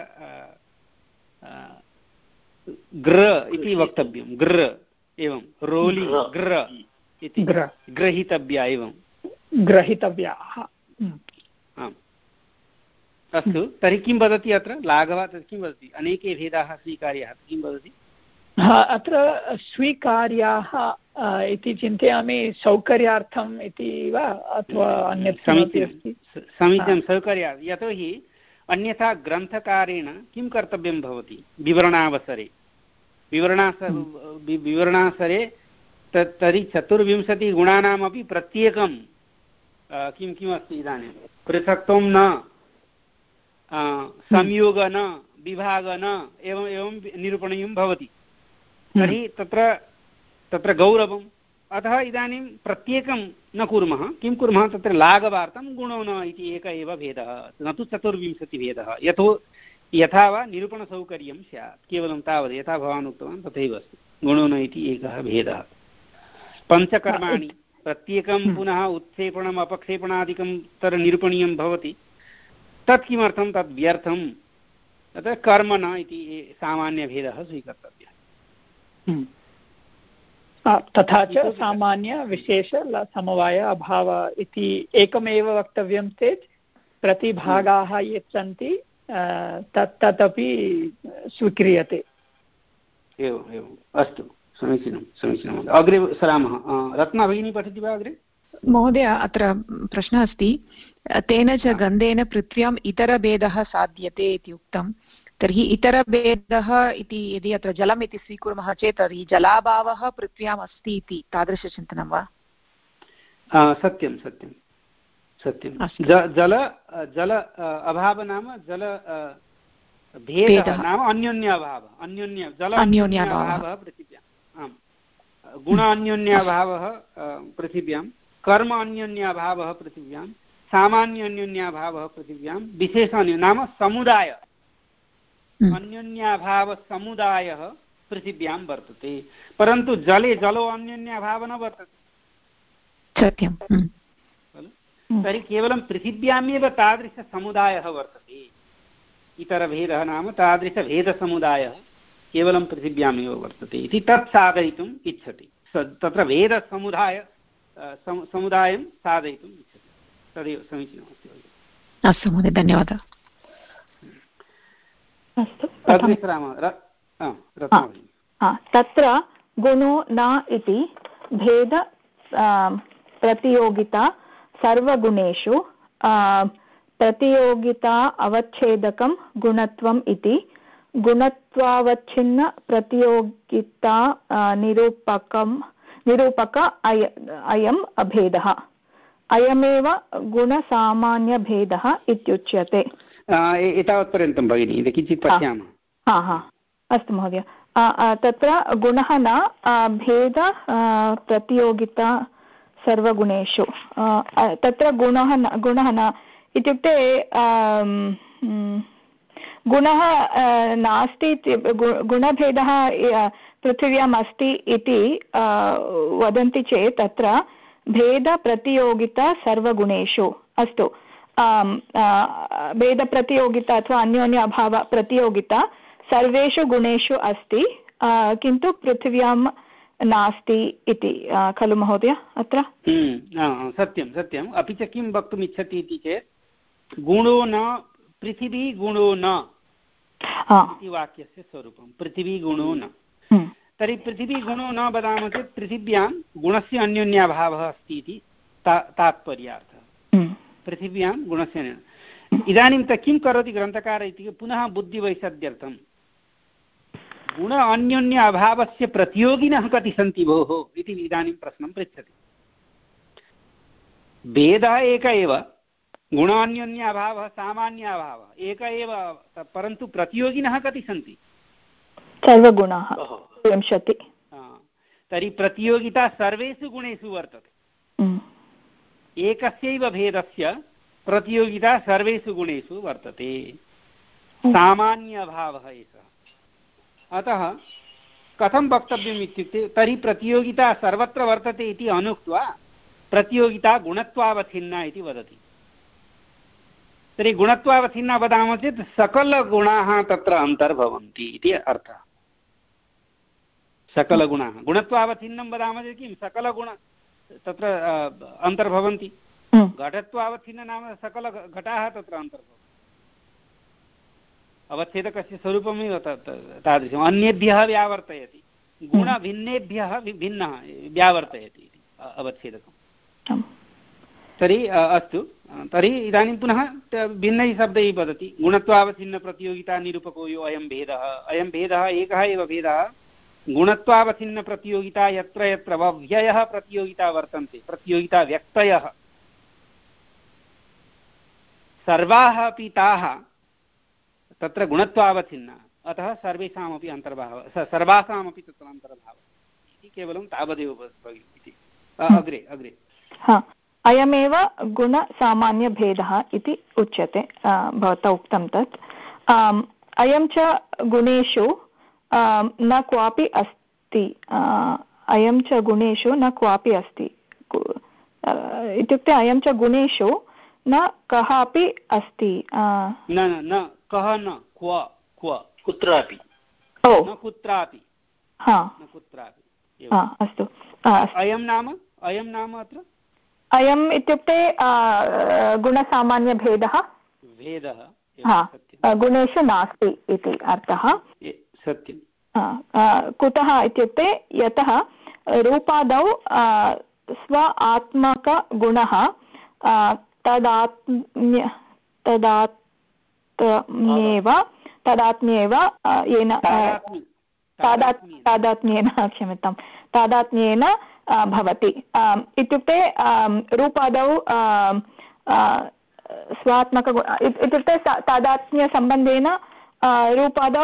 S1: ग्र इति वक्तव्यं, ग्र एवं रोलि ग्र इति ग्रहीतव्या एवं
S3: ग्रहीतव्याः।
S1: आम् अस्तु, तर्हि किं वदति अत्र लाघवः? किं वदति? अनेके भेदाः स्वीकार्याः, किं वदति?
S3: अत्र स्वीकार्याः इति चिन्तयामि सौकर्यार्थम् इति वा अथवा अन्यत् किमपि अस्ति?
S1: समीचीनं, सौकर्यार्थं। यतोहि अन्यथा ग्रन्थकारेण किं कर्तव्यं भवति विवरणावसरे? विवरणास विवरणावसरे तत् तर्हि चतुर्विंशतिगुणानामपि प्रत्येकं किं किम् अस्ति इदानीं? पृथक्त्वं न, संयोग न, विभाग न, एवम् एवं निरूपणीयं भवति। तर्हि तत्र तत्र गौरवम्। अतः इदानीं प्रत्येकं न कुर्मः, किं कुर्मः? तत्र लाघवार्थं गुणो न इति एक एव भेदः, न तु चतुर्विंशतिभेदः। यतो यथा वा निरूपणसौकर्यं स्यात्, केवलं तावत्। यथा भवान् उक्तवान् तथैव अस्ति, गुणो न इति एकः भेदः। पञ्चकर्माणि प्रत्येकं पुनः उत्क्षेपणम् अपक्षेपणादिकं तत्र निरूपणीयं भवति। तत् किमर्थं? तद् व्यर्थं। तत्र कर्म न इति सामान्यभेदः स्वीकर्तव्यः।
S3: तथा च सामान्य विशेष समवाय अभाव इति एकमेव वक्तव्यं चेत् प्रतिभागाः यत् सन्ति तत् तदपि स्वीक्रियते।
S1: एवम् एवम्, अस्तु, समीचीनं समीचीनम्। अग्रे सरामः। रत्ना भगिनी पठति वा अग्रे?
S2: महोदय, अत्र प्रश्नः अस्ति, तेन च गन्धेन पृथ्व्याम् इतरभेदः साध्यते इति उक्तं। तर्हि इतरभेदः इति यदि अत्र जलम् इति स्वीकुर्मः चेत् तर्हि जलाभावः पृथ्व्याम् अस्ति इति तादृशचिन्तनं वा?
S1: सत्यं सत्यं सत्यं। जल जल अभावः नाम जल भेदः नाम अन्योन्याभावः, अन्योन्य जल अन्योन्याभावः पृथिव्याम्। आम्, गुण अन्योन्याभावः पृथिव्यां, कर्म अन्योन्याभावः पृथिव्यां, सामान्य अन्योन्याभावः पृथिव्यां, विशेष नाम समुदाय अन्योन्याभाव समुदायः पृथिव्यां वर्तते। परन्तु जले जलो अन्योन्याभावः न वर्तते।
S2: सत्यं।
S1: तर्हि केवलं पृथिव्यामेव तादृशसमुदायः वर्तते। इतरभेदः नाम तादृशभेदसमुदायः केवलं पृथिव्यामेव वर्तते इति तत् साधयितुम् इच्छति। तत्र भेदसमुदाय समुदायं साधयितुम् इच्छति। तदेव समीचीनमस्ति।
S2: अस्तु महोदय, धन्यवादः।
S10: तत्र गुणो न इति भेद प्रतियोगिता सर्वगुणेषु प्रतियोगिता अवच्छेदकं गुणत्वम् इति गुणत्वावच्छिन्न प्रतियोगिता निरूपकं निरूपक अय अयम् अभेदः अयमेव गुणसामान्यभेदः इत्युच्यते।
S1: एतावत्पर्यन्तं भगिनी किञ्चित् पश्यामः।
S10: हा हा अस्तु महोदय। तत्र गुणः न भेद प्रतियोगिता सर्वगुणेषु। तत्र गुणः न गुणः न इत्युक्ते गुणः नास्ति, गुणभेदः पृथिव्याम् अस्ति इति वदन्ति चेत् तत्र भेदप्रतियोगिता सर्वगुणेषु। अस्तु, भेदप्रतियोगिता अथवा अन्योन्य अभाव प्रतियोगिता सर्वेषु गुणेषु अस्ति, किन्तु पृथिव्यां नास्ति इति खलु महोदय अत्र?
S1: सत्यं सत्यम्। अपि च किं वक्तुम् इच्छति इति चेत् गुणो न पृथिवी गुणो न इति वाक्यस्य स्वरूपं पृथिवीगुणो न। तर्हि पृथिवीगुणो न वदामः चेत् पृथिव्यां गुणस्य अन्योन्याभावः अस्ति इति तात्पर्यार्थः। पृथिव्यां गुणस्य इदानीं त किं करोति ग्रन्थकारः इति पुनः बुद्धिवैषद्यर्थं गुण अन्योन्य अभावस्य प्रतियोगिनः कति सन्ति भोः इति इदानीं प्रश्नं पृच्छति। भेदः एक एव, गुणान्योन्य अभावः सामान्य अभावः एक एव, परन्तु प्रतियोगिनः कति सन्ति?
S10: सर्वगुणाः विंशति।
S1: तर्हि प्रतियोगिता सर्वेषु गुणेषु वर्तते। एकस्यैव भेदस्य प्रतियोगिता सर्वेषु गुणेषु वर्तते, सामान्य अभावः एषः। अतः कथं वक्तव्यम् इत्युक्ते तर्हि प्रतियोगिता सर्वत्र वर्तते इति अनुक्त्वा प्रतियोगिता गुणत्वावच्छिन्ना इति वदति। तर्हि गुणत्वावच्छिन्ना वदामः चेत् सकलगुणाः तत्र अन्तर्भवन्ति इति अर्थः। सकलगुणाः गुणत्वावच्छिन्नं वदामः चेत् किं सकलगुण तत्र अन्तर्भवन्ति। घटत्वावच्छिन्न नाम सकलघटाः तत्र अन्तर्भवन्ति। अवच्छेदकस्य स्वरूपमेव तादृशम्। अन्येभ्यः व्यावर्तयति, गुणभिन्नेभ्यः भिन्नः व्यावर्तयति इति अवच्छेदकम्। तर्हि अस्तु, तर्हि इदानीं पुनः भिन्नैः शब्दैः वदति। गुणत्वावच्छिन्नप्रतियोगिता निरूपको यो अयं भेदः। अयं भेदः एकः एव भेदः, गुणत्वावच्छिन्नप्रतियोगिता यत्र यत्र व्ययः प्रतियोगिता वर्तन्ते, प्रतियोगिता व्यक्तयः सर्वाः अपि ताः तत्र गुणत्वावच्छिन्ना, अतः सर्वेषामपि अन्तर्भावः, सर्वासामपि तत्र अन्तर्भावः इति केवलं तावदेव भगिनि। अग्रे अग्रे
S10: अयमेव गुणसामान्यभेदः इति उच्यते, भवता उक्तं तत्। अयं च गुणेषु न क्वापि अस्ति, अयं च गुणेषु न क्वापि अस्ति इत्युक्ते अयं च गुणेषु न कः अपि अस्ति।
S1: न न कः न क्व क्व कुत्रापि
S10: ओ
S1: कुत्रापि
S10: न
S1: कुत्रापि।
S10: अस्तु,
S1: अयं नाम अयं नाम अत्र
S10: अयम् इत्युक्ते गुणसामान्यभेदः
S1: भेदः
S10: गुणेषु नास्ति इति अर्थः।
S1: सत्यं।
S10: कुतः इत्युक्ते यतः रूपादौ स्व आत्मकगुणः तदात्म्य तदात्म्येव तदात्म्येव येन तादात्म्येन क्षम्यतां तादात्म्येन भवति। इत्युक्ते रूपादौ स्वात्मक इत्युक्ते तादात्म्यसम्बन्धेन रूपादौ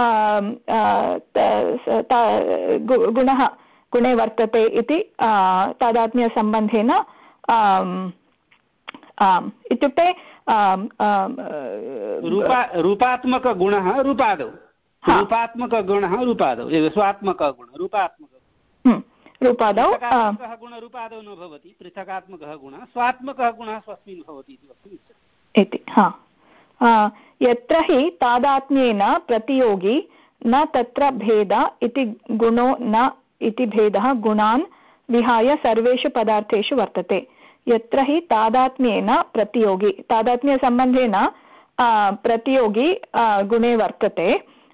S10: गुणः गुणे वर्तते इति तादात्म्यसम्बन्धेन इत्युक्ते
S1: रूपात्मकगुणः रूपादौ रूपात्मकगुणः रूपादौ स्वात्मकगुणः रूपात्मक
S10: रूपादौ
S1: गुणरूपादौ न भवति, पृथगात्मकः गुणः स्वात्मकः गुणः स्वस्मिन् भवति इति वक्तुम् इच्छति
S10: इति। हा, यत्र हि तादात्म्येन प्रतियोगी न तत्र भेद इति गुणो न इति भेदः गुणान् विहाय सर्वेषु पदार्थेषु वर्तते। यत्र हि तादात्म्येन प्रतियोगी तादात्म्यसम्बन्धेन प्रतियोगी गुणे वर्तते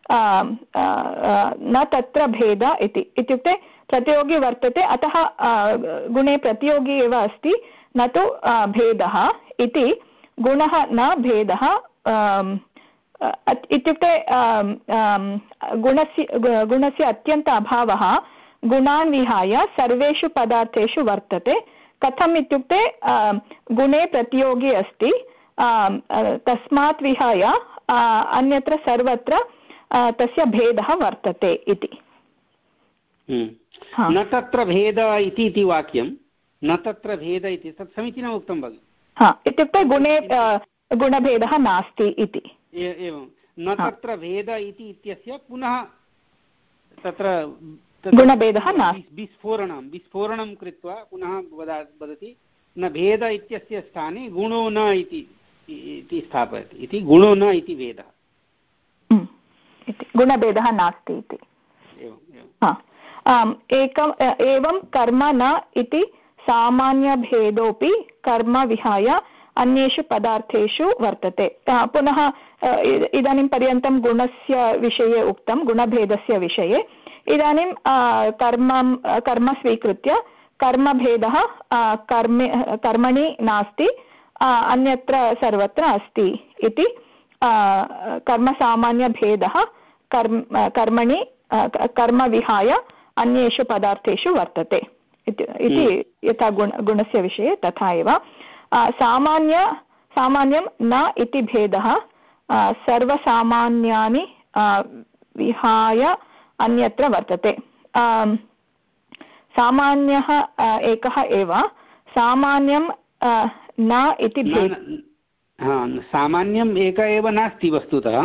S10: न तत्र भेद इति इत्युक्ते प्रतियोगी वर्तते, अतः गुणे प्रतियोगी एव अस्ति, न तु भेदः इति। गुणः न भेदः इत्युक्ते गुणस्य गुणस्य अत्यन्त अभावः गुणान् विहाय सर्वेषु पदार्थेषु वर्तते। कथम् इत्युक्ते गुणे प्रतियोगी अस्ति, तस्मात् विहाय अन्यत्र सर्वत्र तस्य भेदः वर्तते इति।
S1: न तत्र भेद इति इति वाक्यं न तत्र भेद इति तत् समीचीनम् उक्तं भगिनि।
S10: हा, इत्युक्ते गुणे गुणभेदः नास्ति इति।
S1: एवं न तत्र भेद इति इत्यस्य पुनः तत्र
S10: गुणभेदः नास्ति,
S1: विस्फोरणं विस्फोरणं कृत्वा पुनः वदति न भेद इत्यस्य स्थाने गुणो न इति स्थापयति इति। गुणो न इति भेदः,
S10: गुणभेदः नास्ति इति। एकम् एवं कर्म न इति सामान्यभेदोऽपि कर्म विहाय अन्येषु पदार्थेषु वर्तते। पुनः इदानीं पर्यन्तं गुणस्य विषये उक्तं, गुणभेदस्य विषये। इदानीं कर्म कर्म स्वीकृत्य कर्मभेदः कर्मे कर्मणि नास्ति, अन्यत्र सर्वत्र अस्ति इति कर्मसामान्यभेदः कर्म कर्मणि कर्म विहाय अन्येषु पदार्थेषु वर्तते इति यथा गुण गुणस्य विषये तथा एव सामान्य सामान्यं न इति भेदः सर्वसामान्यानि विहाय अन्यत्र वर्तते। सामान्यः एकः एव, सामान्यं न इति भेदः।
S1: सामान्यम् एक एव नास्ति वस्तुतः,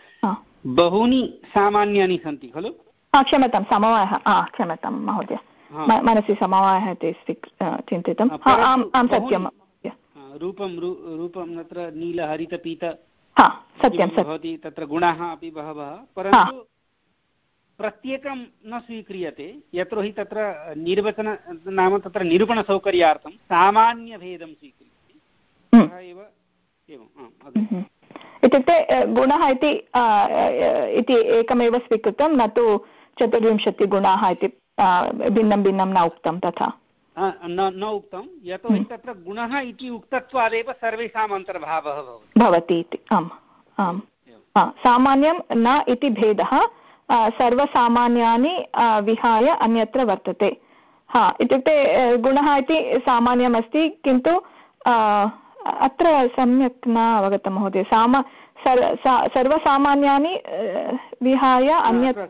S1: बहूनि सामान्यानि सन्ति खलु।
S10: क्षम्यतां, समवायः, क्षम्यतां महोदय, मनसि समवायः इति चिन्तितम्। आं सत्यं,
S1: रूपं रूपं तत्र नीलहरितपीत
S10: सत्यं
S1: भवति, तत्र गुणाः अपि बहवः, परन्तु प्रत्येकं न स्वीक्रियते, यतो हि तत्र निर्वचन नाम तत्र निरूपणसौकर्यार्थं सामान्यभेदं स्वीक्रियते एव। एवम्
S10: इत्युक्ते गुणः इति इति एकमेव स्वीकृतं, न तु चतुर्विंशतिगुणाः इति भिन्नं भिन्नं न उक्तं तथा
S1: न उक्तं, यतोहि तत्र गुणः इति उक्तत्वादेव सर्वेषाम् अन्तर्भावः
S10: भवति इति। आम् आम्, सामान्यं न इति भेदः सर्वसामान्यानि विहाय अन्यत्र वर्तते। हा, इत्युक्ते गुणः इति सामान्यमस्ति, किन्तु अत्र सम्यक् न अवगतं महोदय। सामा सर्वसामान्यानि विहाय अन्यत्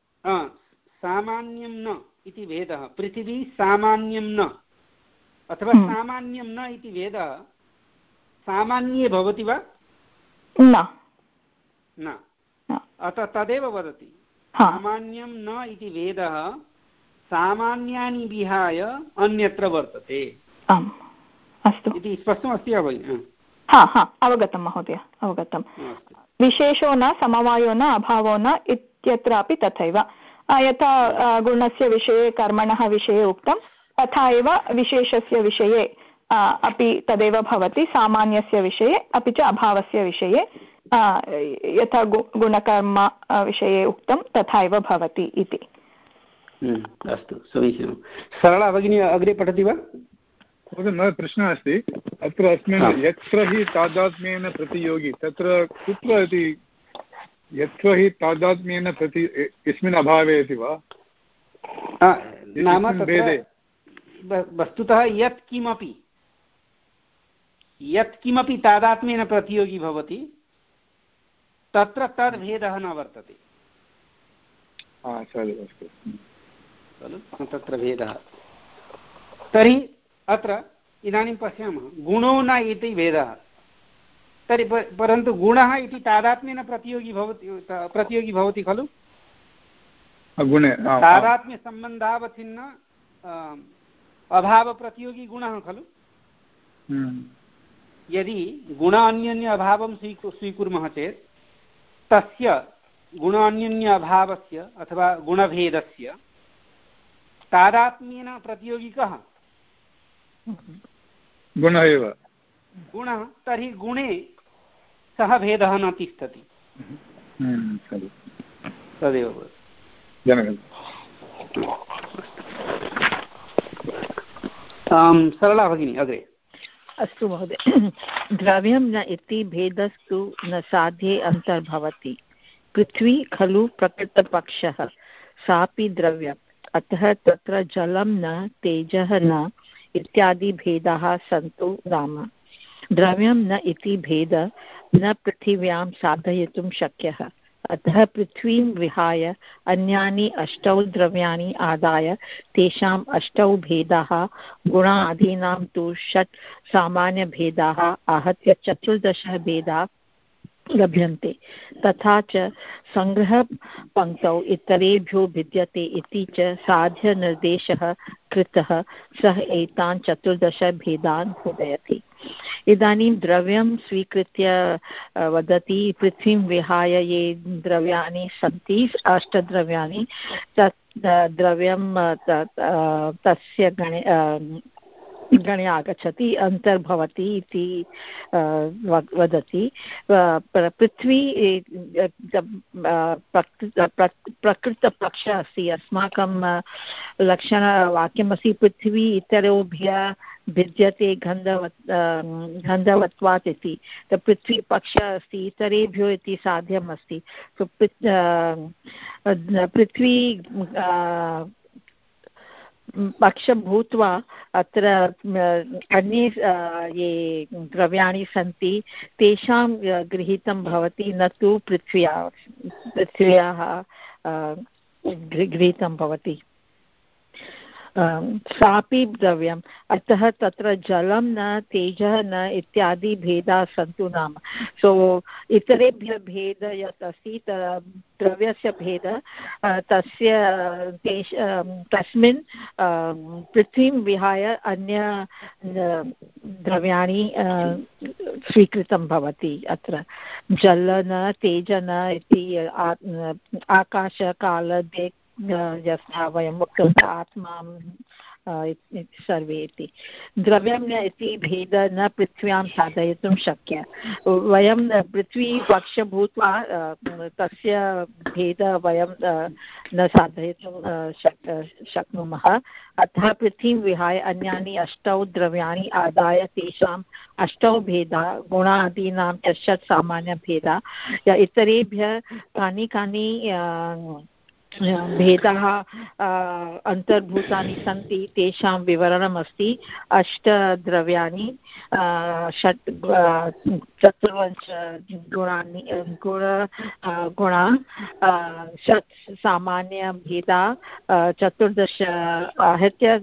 S1: सामान्यं न इति भेदः, पृथिवी सामान्यं न अथवा सामान्यं न इति भेदः सामान्ये भवति वा?
S10: न
S1: न, अतः तदेव वदति, सामान्यं न इति भेदः सामान्यानि विहाय अन्यत्र वर्तते।
S10: आम्, अस्तु,
S1: इति स्पष्टमस्ति वा भगिनि?
S10: हा हा, अवगतं महोदय, अवगतं। विशेषो न, समवायो न, अभावो न इत्यत्रापि तथैव। यथा गुणस्य विषये कर्मणः विषये उक्तं, तथा एव विशेषस्य विषये अपि तदेव भवति, सामान्यस्य विषये अपि च अभावस्य विषये यथा गुणकर्म विषये उक्तं तथा एव भवति इति।
S1: अस्तु, समीचीनं। सरला भगिनी अग्रे पठति वा?
S9: मम प्रश्नः अस्ति, अत्र अस्मिन् यत्र हि तादात्म्येन प्रतियोगी, तत्र कुत्र इति, यत्र हि तादात्म्येन प्रति यस्मिन् अभावे इति वा?
S1: नाम वस्तुतः यत् किमपि यत् किमपि तादात्म्येन प्रतियोगी भवति तत्र तद्भेदः न वर्तते। खलु, तत्र भेदः। तर्हि अत्र इदानीं पश्यामः, गुणो न इति भेदः, तर्हि परन्तु गुणः इति तादात्म्येन प्रतियोगी भवति प्रतियोगी भवति खलु। तादात्म्यसम्बन्धावच्छिन्न अभावप्रतियोगी गुणः खलु। यदि गुण अन्योन्य अभावं स्वीकु स्वीकुर्मः चेत् तस्य गुण अन्योन्य अभावस्य अथवा गुणभेदस्य तादात्म्येन प्रतियोगी कः?
S9: गुणः एव।
S1: गुणः, तर्हि गुणे सः भेदः न तिष्ठति। तदेव सरला भगिनी अग्रे।
S5: अस्तु महोदय, द्रव्यं न इति भेदस्तु न साध्ये अन्तर्भवति। पृथ्वी खलु प्रकृतपक्षः, सापि द्रव्यम्, अतः तत्र जलं न, तेजः न इत्यादि भेदाः सन्तु राम। द्रव्यं न इति भेद न पृथिव्यां साधयितुं शक्यः, अतः पृथ्वीं विहाय अन्यानि अष्टौ द्रव्याणि आदाय तेषाम् अष्टौ भेदाः, गुणादीनां तु षट् सामान्यभेदाः आहत्य चतुर्दश भेदाः लभ्यन्ते। तथा च सङ्ग्रहपङ्क्तौ इतरेभ्यो भिद्यते इति च साध्यनिर्देशः कृतः, सः एतान् चतुर्दश भेदान् बोधयति। इदानीं द्रव्यं स्वीकृत्य वदति, पृथ्वीं विहाय ये द्रव्याणि सन्ति अष्टद्रव्याणि, तत् द्रव्यं तस्य गणे गणे आगच्छति, अन्तर्भवति इति वदति। पृथ्वी प्रकृतपक्षः अस्ति, अस्माकं लक्षणवाक्यमस्ति पृथ्वी इतरोभ्यः भिद्यते गन्धवत् गन्धवत्वात् इति। पृथ्वी पक्षः अस्ति, इतरेभ्यो इति साध्यम् अस्ति। पृथ्वी पक्ष भूत्वा अत्र अन्ये ये द्रव्याणि सन्ति तेषां गृहीतं भवति, न तु पृथ्व्या पृथ्व्याः गृहीतं भवति। सापि द्रव्यम्, अतः तत्र जलं न, तेजः न इत्यादि भेदाः सन्तु नाम। सो इतरेभ्यः भेदः यत् अस्ति द्रव्यस्य भेदः, तस्य तेष तस्मिन् पृथ्वीं विहाय अन्य द्रव्याणि स्वीकृतं भवति। अत्र जल न, तेज न इति आकाश काल दे यथा वयम् उक्तम् आत्मा सर्वे इति। द्रव्यम् इति भेदः न पृथ्व्यां साधयितुं शक्य। वयं पृथ्वी पक्ष भूत्वा तस्य भेदः वयं न साधयितुं शक्नुमः। अतः पृथ्वीं विहाय अन्यानि अष्टौ द्रव्याणि आदाय तेषाम् अष्टौ भेदाः गुणादीनां च षट् सामान्यभेदाः। इतरेभ्यः कानि कानि भेदाः अन्तर्भूतानि सन्ति तेषां विवरणमस्ति। अष्टद्रव्याणि, षट् चतुर्दश गुणानि गुण गुणा, षट् सामान्यभेदाः, चतुर्दश आहत्य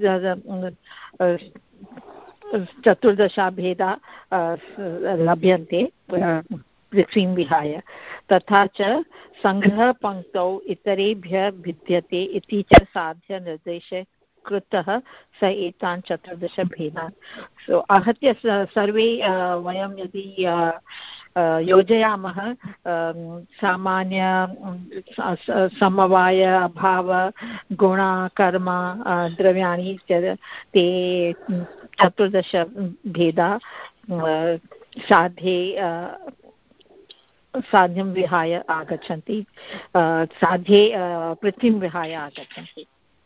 S5: चतुर्दशभेदाः लभ्यन्ते पृथ्वीं विहाय। तथा च सङ्ग्रहपङ्क्तौ इतरेभ्यः भिद्यते इति च साध्यनिर्देशे कृतः स एतान् चतुर्दशभेदान्। सो आहत्य सर्वे वयं यदि योजयामः सामान्य समवाय अभाव गुण कर्म द्रव्याणि ते चतुर्दश भेदाः साध्ये साध्यं विहाय आगच्छन्ति, साध्ये पृथ्वीं विहाय आगच्छन्ति।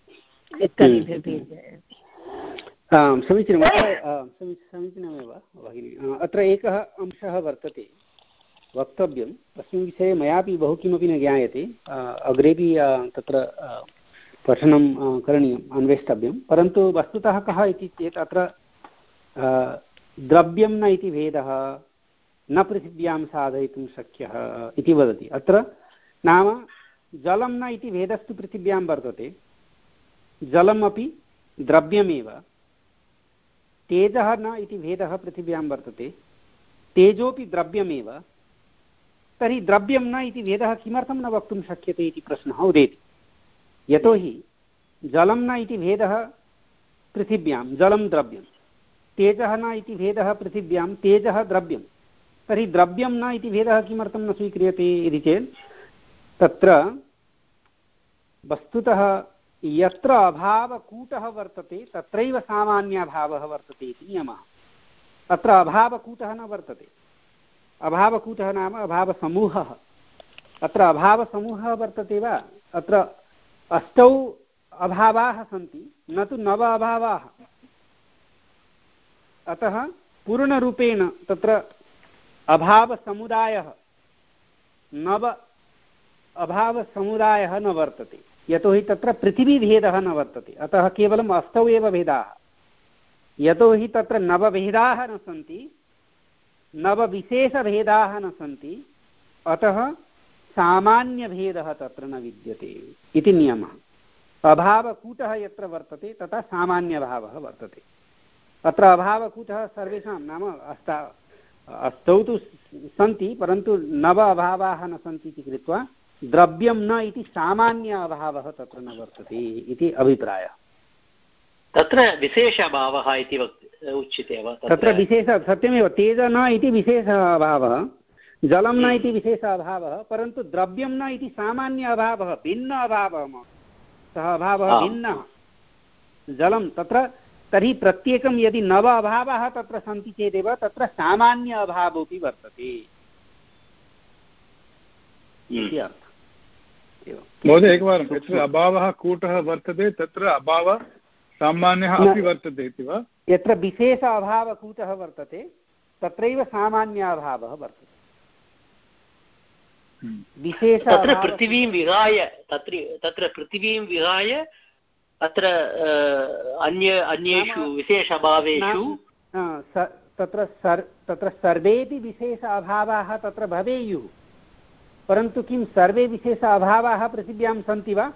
S1: समीचीनं समीचीनमेव भगिनि। अत्र एकः अंशः वर्तते वक्तव्यं, तस्मिन् विषये मयापि बहु किमपि न ज्ञायते। अग्रेपि तत्र पठनं करणीयम्, अन्वेष्टव्यं। परन्तु वस्तुतः कः इति चेत् अत्र द्रव्यं न इति भेदः न पृथिव्यां साधयितुं शक्यः इति वदति। अत्र नाम जलं न इति भेदस्तु पृथिव्यां वर्तते, जलमपि द्रव्यमेव। तेजः न इति भेदः पृथिव्यां वर्तते, तेजोपि द्रव्यमेव। तर्हि द्रव्यं न इति भेदः किमर्थं न वक्तुं शक्यते इति प्रश्नः उदेति। यतोहि जलं न इति भेदः पृथिव्यां, जलं द्रव्यं, तेजः न इति भेदः पृथिव्यां, तेजः द्रव्यं। तर्हि द्रव्यं न इति भेदः किमर्थं न स्वीक्रियते इति चेत् तत्र वस्तुतः यत्र अभावकूटः वर्तते तत्रैव सामान्याभावः वर्तते इति नियमः। अत्र अभावकूटः न वर्तते। अभावकूटः नाम अभावसमूहः। अत्र अभावसमूहः वर्तते वा? अत्र अष्टौ अभावाः सन्ति, न तु नव अभावाः। अतः पूर्णरूपेण तत्र अभावसमुदायः नव अभावसमुदायः न वर्तते, यतोहि तत्र पृथिवीभेदः न वर्तते। अतः केवलम् अष्टौ एव भेदाः। यतोहि तत्र नवभेदाः न सन्ति, नवविशेषभेदाः न सन्ति, अतः सामान्यभेदः तत्र न विद्यते इति नियमः। अभावकूटः यत्र वर्तते तथा सामान्यभावः वर्तते। अत्र अभावकूटः सर्वेषां नाम अष्टा अष्टौ तु सन्ति, परन्तु नव अभावाः न सन्ति इति कृत्वा द्रव्यं न इति सामान्य अभावः तत्र न वर्तते इति अभिप्रायः।
S6: तत्र विशेष अभावः इति उच्यते वा?
S1: तत्र विशेष सत्यमेव, तेज न इति विशेष अभावः, जलं न इति विशेष अभावः, परन्तु द्रव्यं न इति सामान्य अभावः, भिन्न अभावः। सः अभावः भिन्नः। जलं तत्र तर्हि प्रत्येकं यदि नव अभावाः तत्र सन्ति चेदेव तत्र सामान्य अभावोऽपि वर्तते इति अर्थः।
S9: महोदय एकवारं यत्र अभावः कूटः वर्तते तत्र अभावः सामान्यः अपि वर्तते इति वा?
S1: यत्र विशेष अभावकूटः वर्तते तत्रैव सामान्य अभावः वर्तते। विशेष
S6: तत्र पृथिवीं विहाय तत्र तत्र पृथिवीं विहाय अत्र अन्य अन्येषु विशेष अभावेषु
S1: तत्र सर् तत्र सर्वेपि विशेष अभावाः तत्र भवेयुः, परन्तु किं सर्वे विशेष अभावाः पृथिव्यां सन्ति वा?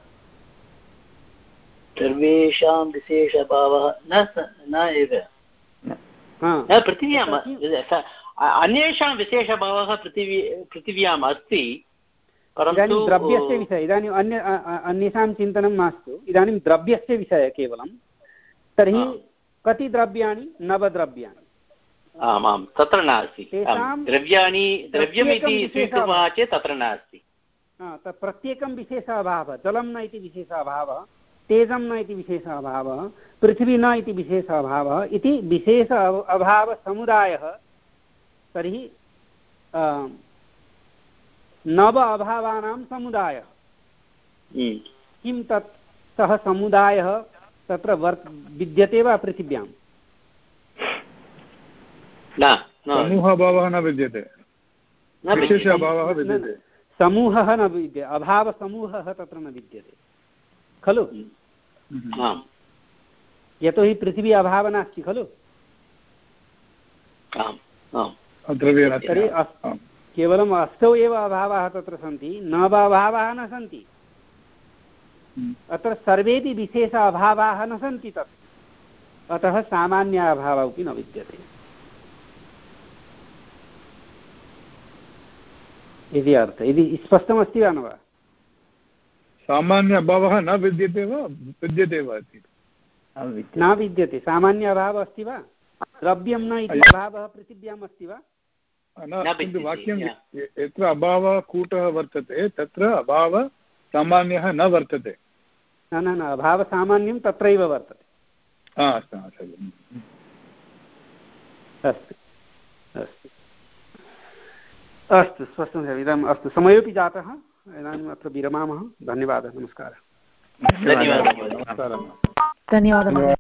S6: सर्वेषां विशेष अभावः न न एव न पृथिव्याम् अन्येषां विशेष अभावः पृथिवी पृथिव्याम् अस्ति,
S1: इदानीं द्रव्यस्य विषये इदानीम् अन्य अन्येषां चिन्तनं मास्तु, इदानीं द्रव्यस्य विषये केवलं। तर्हि कति द्रव्याणि? नवद्रव्याणि।
S6: आमां तत्र नास्ति। द्रव्याणि द्रव्यमिति स्वीकुर्मः चेत् तत्र नास्ति।
S1: प्रत्येकं विशेष अभावः, जलं न इति विशेष अभावः, तेजं न इति विशेष अभावः, पृथिवी न इति विशेष अभावः इति विशेष अभावसमुदायः। तर्हि नव अभावानां समुदायः। किं तत् सः समुदायः तत्र वर् विद्यते वा पृथिव्यां?
S9: समूह अभावः न विद्यते, विशेष अभावः विद्यते।
S1: समूहः न विद्यते, अभावसमूहः तत्र न विद्यते खलु? यतोहि पृथिवी अभावः नास्ति खलु? तर्हि केवलम् अष्टौ एव अभावाः तत्र सन्ति, नव अभावाः न सन्ति। अत्र सर्वेपि विशेष अभावाः न सन्ति तत्, अतः सामान्य अभावः अपि न विद्यते इति अर्थः। यदि स्पष्टमस्ति वा न वा?
S9: सामान्य अभावः न विद्यते वा विद्यते वा इति?
S1: न विद्यते। सामान्य अभावः अस्ति वा? द्रव्यं न इति अभावः पृथिव्याम् अस्ति वा?
S9: न, किन्तु वाक्यं यत्र अभावः कूटः वर्तते तत्र अभावः सामान्यः न वर्तते।
S1: न न न अभावसामान्यं तत्रैव वर्तते।
S9: अस्तु
S1: अस्तु अस्तु अस्तु स्पष्टं। इदानीम् अस्तु, समयोपि जातः, इदानीम् अत्र विरमामः। धन्यवादः, नमस्कारः।
S6: धन्यवादः।
S2: धन्यवादः।